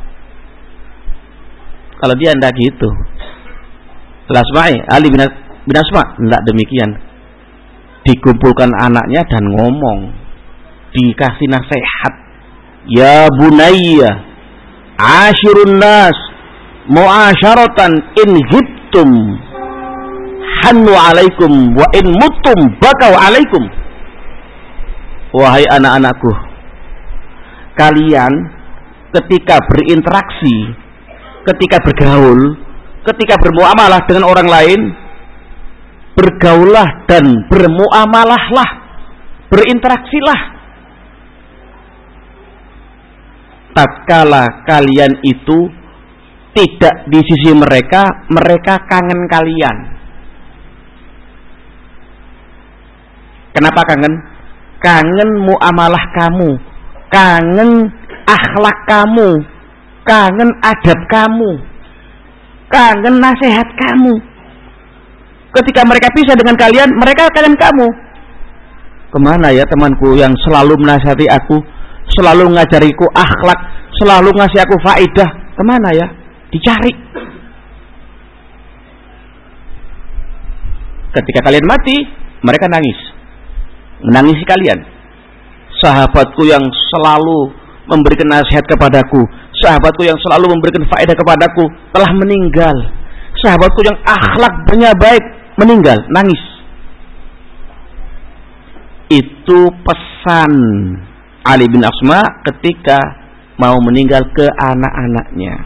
S1: Kalau dia tidak gitu, Lasma'i Ali bin, bin Asma tidak demikian. Dikumpulkan anaknya dan ngomong, dikasih nasihat. Ya bunayya, ashirun nas mu'asyaratan in hibtum hannu alaikum wa in mutum bakau alaikum. Wahai anak-anakku, kalian ketika berinteraksi, ketika bergaul, ketika bermuamalah dengan orang lain, bergaullah dan bermuamalahlah, berinteraksilah. Tatkala kalian itu tidak di sisi mereka, mereka kangen kalian. Kenapa kangen? Kangen muamalah kamu, kangen akhlak kamu, kangen adab kamu, kangen nasihat kamu. Ketika mereka pisah dengan kalian, mereka kangen kamu. Kemana ya temanku yang selalu menasihati aku, selalu ngajariku akhlak, selalu ngasih aku faedah? Kemana ya? Dicari. Ketika kalian mati, mereka nangis, menangisi kalian. Sahabatku yang selalu memberikan nasihat kepadaku, sahabatku yang selalu memberikan faedah kepadaku telah meninggal. Sahabatku yang akhlaknya baik meninggal, nangis. Itu pesan Ali bin Asma ketika mau meninggal ke anak-anaknya.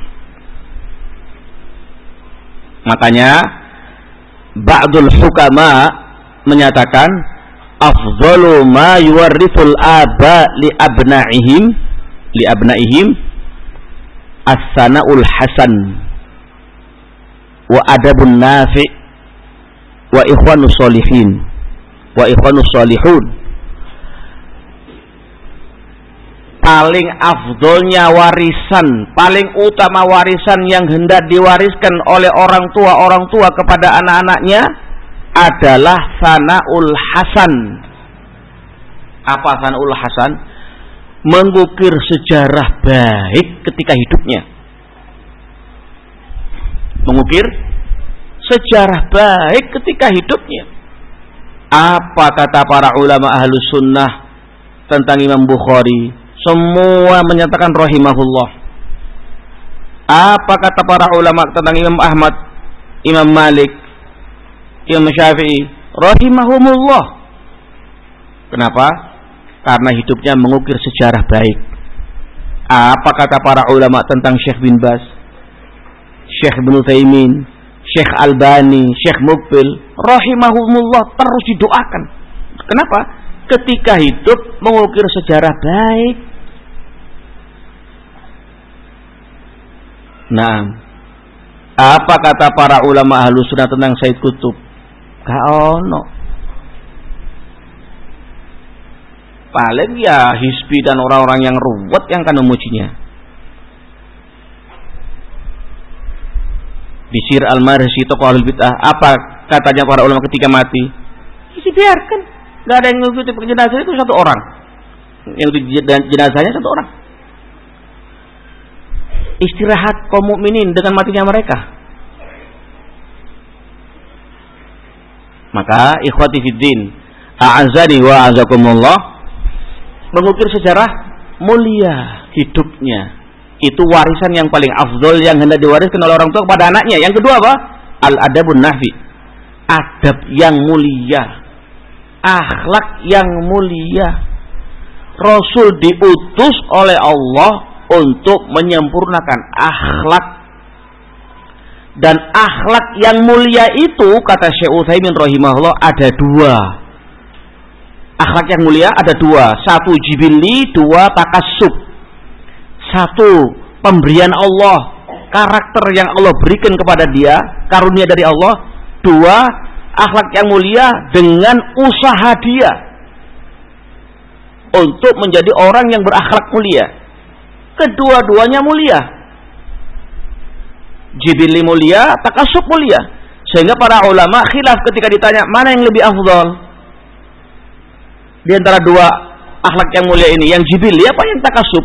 S1: Makanya ba'dul hukama menyatakan afdhalu ma yuwarrithul aba li abna'ihim li abna'ihim as-sana'ul hasan wa adabun nafi' wa ikhwanus sholihin wa ikhwanus sholihun. Paling afdolnya warisan, paling utama warisan yang hendak diwariskan oleh orang tua-orang tua kepada anak-anaknya adalah sana'ul hasan. Apa sana'ul hasan? Mengukir sejarah baik ketika hidupnya. Mengukir sejarah baik ketika hidupnya. Apa kata para ulama ahlus sunnah tentang Imam Bukhari? Semua menyatakan rahimahullah. Apa kata para ulama tentang Imam Ahmad, Imam Malik, Imam Syafi'i? Rahimahumullah. Kenapa? Karena hidupnya mengukir sejarah baik. Apa kata para ulama tentang Syekh bin Baz, Syekh Ibnu Utsaimin, Syekh Albani, Syekh Muqbil? Rahimahumullah, terus didoakan. Kenapa? Ketika hidup mengukir sejarah baik. Nah, apa kata para ulama ahlus sunnah tentang Said Qutb? Gak ono. Paling ya Hizbi dan orang-orang yang ruwet yang akan memujinya. Bishr al-Marisi, tokoh ahlul bid'ah, apa katanya para ulama ketika mati? Isi biarkan, gak ada yang ngikuti jenazah itu satu orang. Yang jenazahnya satu orang. Istirahat kaum mukminin dengan matinya mereka. Maka ikhwati fiddin, a'azani wa a'azakumullah, mengukir sejarah mulia hidupnya. Itu warisan yang paling afdol yang hendak diwariskan oleh orang tua kepada anaknya. Yang kedua apa? Al-adabun nafi, adab yang mulia, akhlak yang mulia. Rasul diutus oleh Allah untuk menyempurnakan akhlak, dan akhlak yang mulia itu kata Syekh Utsaimin rahimahullah ada dua. Akhlak yang mulia ada dua, satu jibilli, dua takassub. Satu pemberian Allah, karakter yang Allah berikan kepada dia, karunia dari Allah. Dua akhlak yang mulia dengan usaha dia untuk menjadi orang yang berakhlak mulia. Kedua-duanya mulia. Jibili mulia, takasub mulia. Sehingga para ulama khilaf ketika ditanya mana yang lebih afdal di antara dua akhlak yang mulia ini, yang jibili apa yang takasub?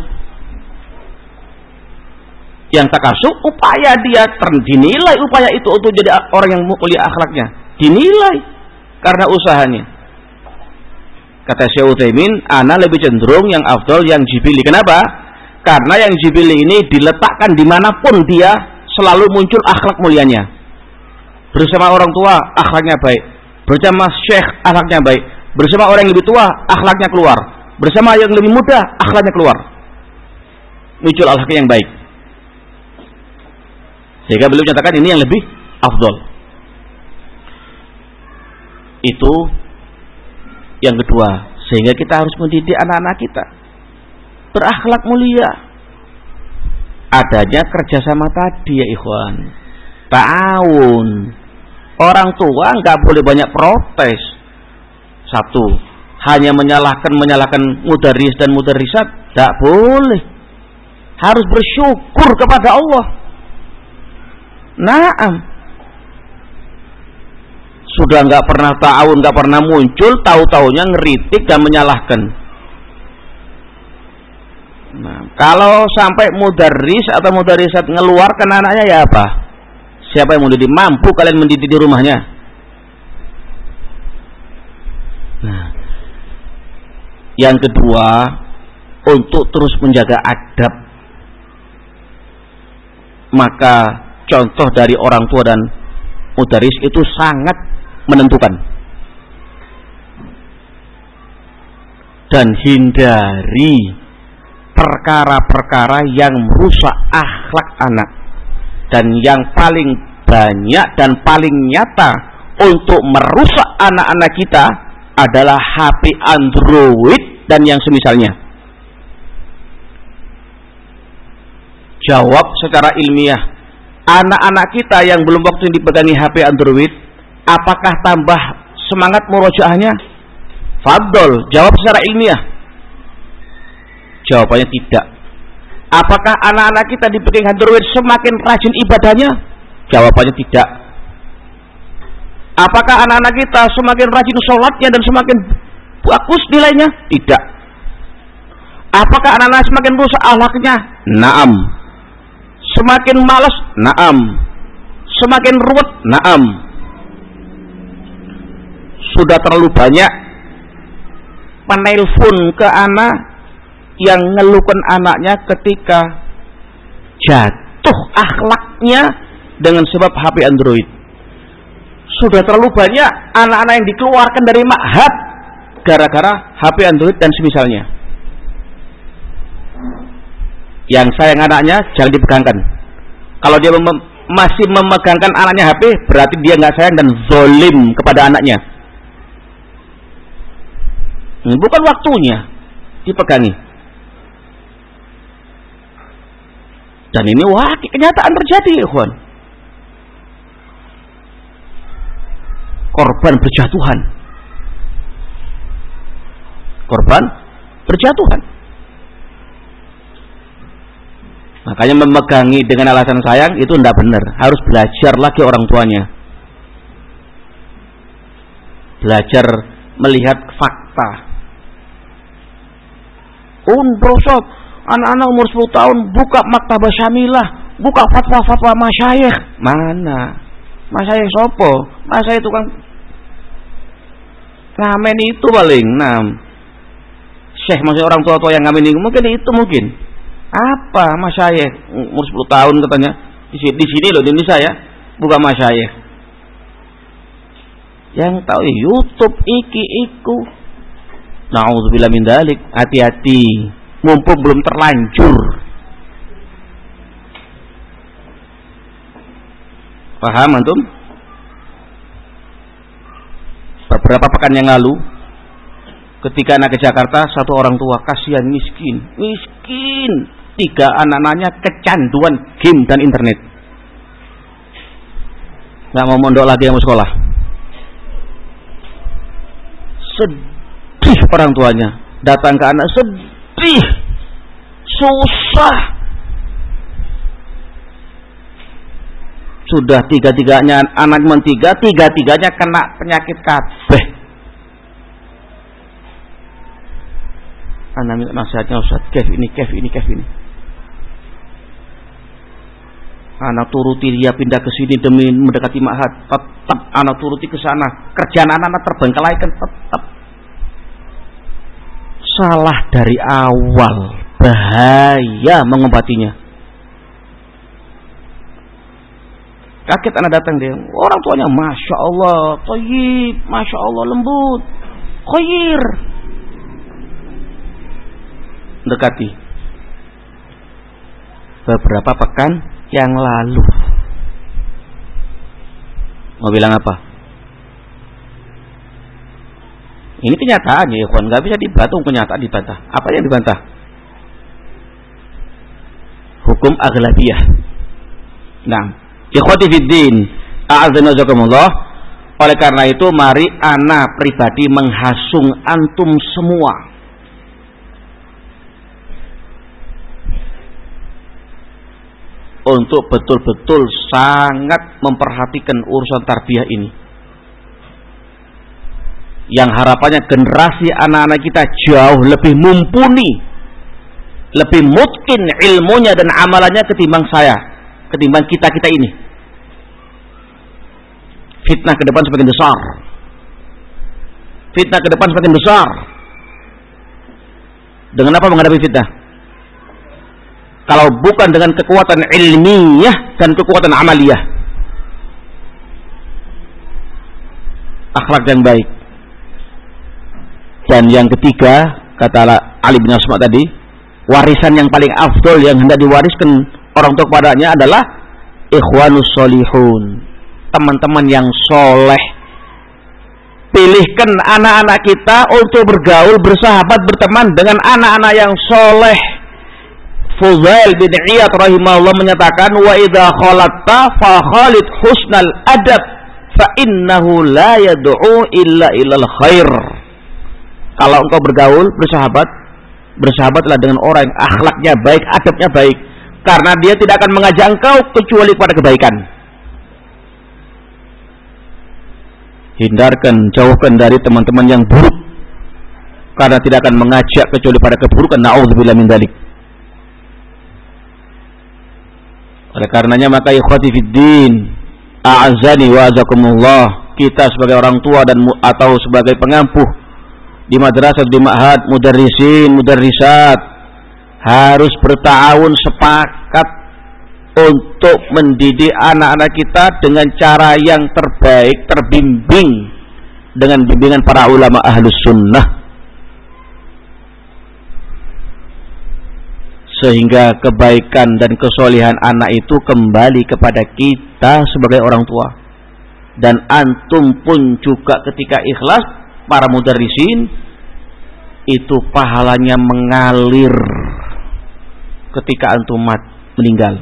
S1: Yang takasub upaya dia dinilai upaya itu untuk jadi orang yang mulia akhlaknya, dinilai karena usahanya. Kata Syekh Utsaimin, ana lebih cenderung yang afdal yang jibili. Kenapa? Karena yang jibili ini diletakkan dimanapun dia selalu muncul akhlak mulianya. Bersama orang tua akhlaknya baik, bersama syekh akhlaknya baik, bersama orang yang lebih tua akhlaknya keluar, bersama yang lebih muda akhlaknya keluar, muncul akhlak yang baik. Sehingga beliau menyatakan ini yang lebih afdal. Itu yang kedua. Sehingga kita harus mendidik anak-anak kita berakhlak mulia. Adanya kerjasama tadi ya ikhwan, ta'awun. Orang tua nggak boleh banyak protes. Satu, hanya menyalahkan menyalahkan mudaris dan mudarisat, tidak boleh. Harus bersyukur kepada Allah. Naam. Sudah nggak pernah ta'awun, nggak pernah muncul, tahu-taunya ngeritik dan menyalahkan. Nah, kalau sampai mudaris atau mudarisat ngeluarkan anaknya ya apa? Siapa yang mendidik? Mampu kalian mendidik di rumahnya? Nah, yang kedua, untuk terus menjaga adab, maka contoh dari orang tua dan mudaris itu sangat menentukan. Dan hindari perkara-perkara yang merusak akhlak anak. Dan yang paling banyak dan paling nyata untuk merusak anak-anak kita adalah H P Android dan yang semisalnya. Jawab secara ilmiah, anak-anak kita yang belum waktu dipegangi H P Android, apakah tambah semangat murojaahnya? Fadol, jawab secara ilmiah. Jawabannya tidak. Apakah anak-anak kita dipegang Android semakin rajin ibadahnya? Jawabannya tidak. Apakah anak-anak kita semakin rajin sholatnya dan semakin bagus nilainya? Tidak. Apakah anak-anak semakin rusak akhlaknya? Naam. Semakin malas? Naam. Semakin ruwet? Naam. Sudah terlalu banyak penelpon ke anak yang ngeluhkan anaknya ketika jatuh akhlaknya dengan sebab H P Android. Sudah terlalu banyak anak-anak yang dikeluarkan dari ma'had gara-gara H P Android dan semisalnya. Yang sayang anaknya jangan dipegangkan. Kalau dia mem masih memegangkan anaknya H P, berarti dia nggak sayang dan zolim kepada anaknya. Ini bukan waktunya dipegangi. Dan ini wah kenyataan terjadi, ikhwan. Korban berjatuhan. Korban berjatuhan. Makanya memegangi dengan alasan sayang itu tidak benar. Harus belajar lagi orang tuanya. Belajar melihat fakta. Unbrosot, anak-anak umur sepuluh tahun buka maktabah syamilah, buka fatwa-fatwa masyayikh. Mana? Masyayikh sopo? Masyayikh tukang ngamen itu paling. Nah, syekh maksudnya orang tua-tua yang ngamen itu mungkin itu mungkin. Apa masyayikh umur sepuluh tahun katanya di sini, di sini loh di Indonesia ya, buka masyayikh. Yang tahu YouTube iki iku. Na'udzubillah min dzalik. Hati-hati, mumpung belum terlanjur. Paham antum? Beberapa pekan yang lalu ketika anak ke Jakarta, satu orang tua kasihan miskin, miskin, tiga anak-anaknya kecanduan game dan internet. Nggak mau mondok lagi, mau sekolah. Sedih orang tuanya. Datang ke anak sedih. Susah. Sudah tiga-tiganya anak mentiga, tiga-tiganya kena penyakit kabeh. Anak minta nasihatnya, Ustaz, kef ini, kef ini, kef ini. Anak turuti dia pindah ke sini demi mendekati ma'had, tetap anak turuti ke sana. Kerjaan anak-anak terbengkalaikan, tetap. Salah dari awal, bahaya mengobatinya. Kaget anak datang dia, orang tuanya masya Allah, thayyib, masya Allah lembut, khair. Dekati. Beberapa pekan yang lalu. Mau bilang apa? Ini kenyataan ya, ikhwan, nggak bisa dibantah, kenyataan dibantah. Apa yang dibantah? Hukum aghlabiyah. Nah, ikhwati fiddin, a'adzana jazakumullah. Oleh karena itu, mari ana pribadi menghasung antum semua untuk betul-betul sangat memperhatikan urusan tarbiyah ini, yang harapannya generasi anak-anak kita jauh lebih mumpuni, lebih mungkin ilmunya dan amalannya ketimbang saya, ketimbang kita-kita ini. Fitnah ke depan semakin besar. Fitnah ke depan semakin besar. Dengan apa menghadapi fitnah? Kalau bukan dengan kekuatan ilmiah dan kekuatan amaliyah, akhlak yang baik. Dan yang ketiga, kata Ali bin Asma tadi, warisan yang paling afdol yang hendak diwariskan orang tua kepadanya adalah ikhwanus solihun, teman-teman yang soleh. Pilihkan anak-anak kita untuk bergaul, bersahabat, berteman dengan anak-anak yang soleh. Fudail bin Iyad rahimahullah menyatakan, wa idza khalatta fa khalid husnal adab fa innahu la yad'u illa ilal khair. Kalau engkau bergaul, bersahabat, bersahabatlah dengan orang yang akhlaknya baik, adabnya baik, karena dia tidak akan mengajak engkau kecuali kepada kebaikan. Hindarkan, jauhkan dari teman-teman yang buruk, karena tidak akan mengajak kecuali pada keburukan. Na'udzubillah min dzalik. Oleh karenanya maka ikhwati fiddin, a'azzani wa azakumullah, kita sebagai orang tua dan atau sebagai pengampuh di madrasah, di ma'had, mudarrisin, mudarrisat, harus berta'awun, sepakat untuk mendidik anak-anak kita dengan cara yang terbaik, terbimbing dengan bimbingan para ulama ahlus sunnah, sehingga kebaikan dan kesolehan anak itu kembali kepada kita sebagai orang tua. Dan antum pun juga ketika ikhlas, para mudarrisin, itu pahalanya mengalir ketika antum mat, meninggal,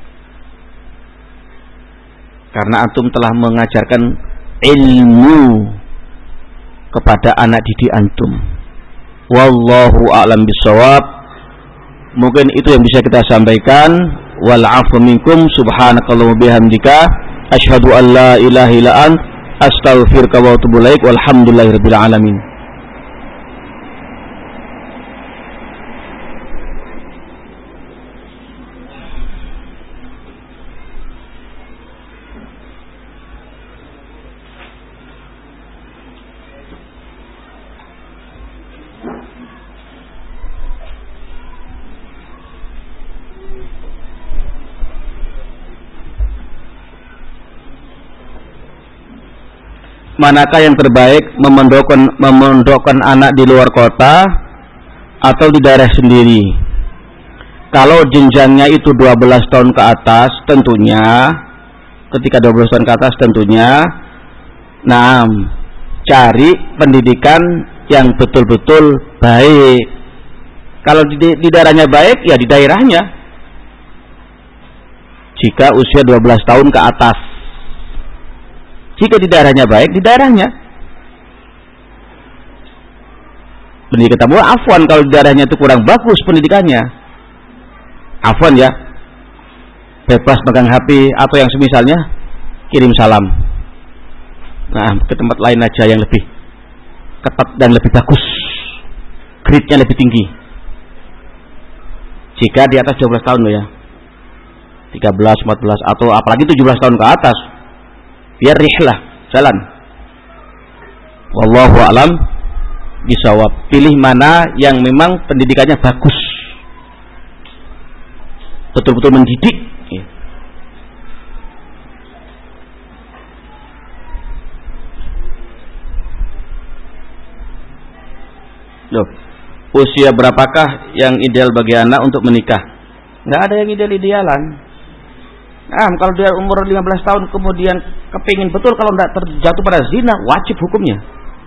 S1: karena antum telah mengajarkan ilmu kepada anak didik antum. Wallahu a'lam bishawab. Mungkin itu yang bisa kita sampaikan. Wal 'afwu minkum, subhanakallahumma bihamdika, asyhadu an la ilaha illa ant, astaghfiruka wa atubu ilaik. Walhamdulillahirabbil alamin. Manakah yang terbaik, memondokkan memondokkan anak di luar kota atau di daerah sendiri? Kalau jenjangnya itu dua belas tahun ke atas, tentunya ketika dua belas tahun ke atas tentunya nah cari pendidikan yang betul-betul baik. Kalau di, di daerahnya baik, ya di daerahnya. Jika usia dua belas tahun ke atas. Jika di daerahnya baik, di daerahnya. pendidikan tamu, afwan kalau daerahnya itu kurang bagus pendidikannya, afwan ya, bebas pegang H P atau yang semisalnya, kirim salam. Nah, ke tempat lain aja yang lebih ketat dan lebih bagus, grade-nya lebih tinggi. Jika di atas dua belas tahun loh ya, tiga belas, empat belas atau apalagi tujuh belas tahun ke atas, biar rihlah jalan. Wallahu a'lam bisawab. Pilih mana yang memang pendidikannya bagus, betul-betul mendidik ya. Loh, usia berapakah yang ideal bagi anak untuk menikah? Nggak ada yang ideal-idealan. Nah, kalau dia umur lima belas tahun kemudian kepingin betul, kalau tidak terjatuh pada zina, wajib hukumnya.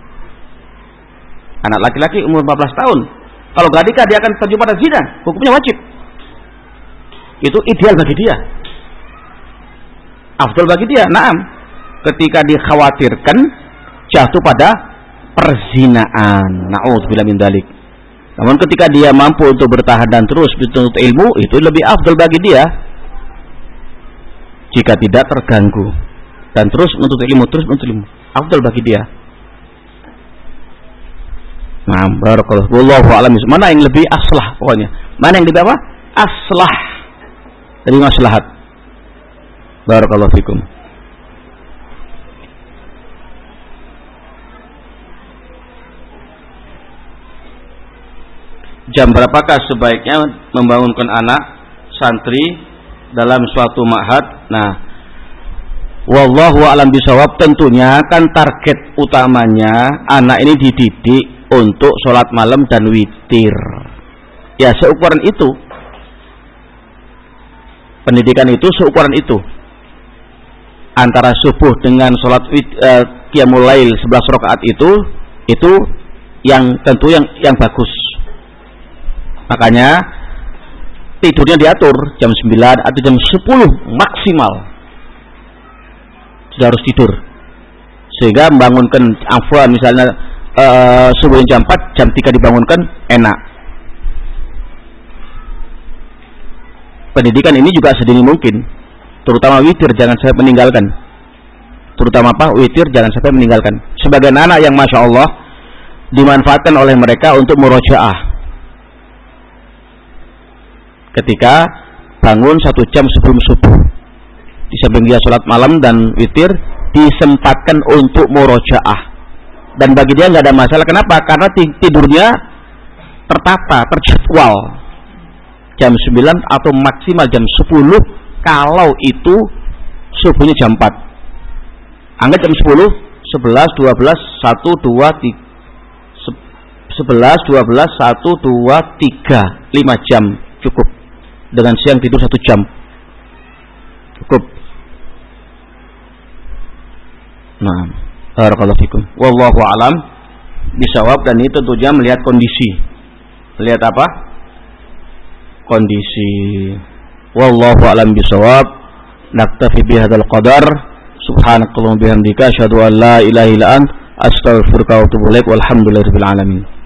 S1: Anak laki-laki umur empat belas tahun, kalau gak nikah dia akan terjatuh pada zina, hukumnya wajib. Itu ideal bagi dia, afdal bagi dia. Naam, ketika dikhawatirkan jatuh pada perzinaan, na'udzubillah min dzalik. Namun ketika dia mampu untuk bertahan dan terus menuntut ilmu, itu lebih afdal bagi dia. Jika tidak terganggu dan terus menuntut ilmu, terus menuntut ilmu, afdal bagi dia. Nah, barakallahu wallahu a'lam. Mana yang lebih aslah pokoknya? Mana yang lebih apa? Aslah dari maslahat. Barakallahu fikum. Jam berapakah sebaiknya membangunkan anak santri dalam suatu ma'had? Nah, wallahu a'lam bisawab, tentunya kan target utamanya anak ini dididik untuk sholat malam dan witir. Ya, seukuran itu. Pendidikan itu seukuran itu. Antara subuh dengan sholat uh, qiyamul lail sebelas rakaat itu, itu yang tentu yang yang bagus. Makanya tidurnya diatur jam sembilan atau jam sepuluh maksimal. Sudah harus tidur. Sehingga membangunkan afwan misalnya Uh, subuh jam empat, jam tiga dibangunkan, enak. Pendidikan ini juga sedini mungkin, terutama witir jangan sampai meninggalkan. Terutama apa? Witir jangan sampai meninggalkan. Sebagian anak yang masya Allah dimanfaatkan oleh mereka untuk murojaah. Ketika bangun satu jam sebelum subuh, di samping dia sholat malam dan witir, disempatkan untuk murojaah. Dan bagi dia nggak ada masalah. Kenapa? Karena tidurnya tertata, terjadwal. Jam sembilan atau maksimal jam sepuluh, kalau itu subuhnya jam empat. Anggap jam sepuluh, sebelas, dua belas, satu, dua, tiga, sebelas, dua belas, satu, dua, tiga, lima jam cukup. Dengan siang tidur satu jam cukup. Nah, barakallahu fikum. Wallahu a'lam bisawab. Dan itu tentunya melihat kondisi. Melihat apa? Kondisi. Wallahu a'lam bisawab. Naktafi bihadzal qadar. Subhanakallahumma bihamdika asyhadu an la ilaha illa anta astaghfiruka wa atubu ilaik. Walhamdulillahirabbil alamin.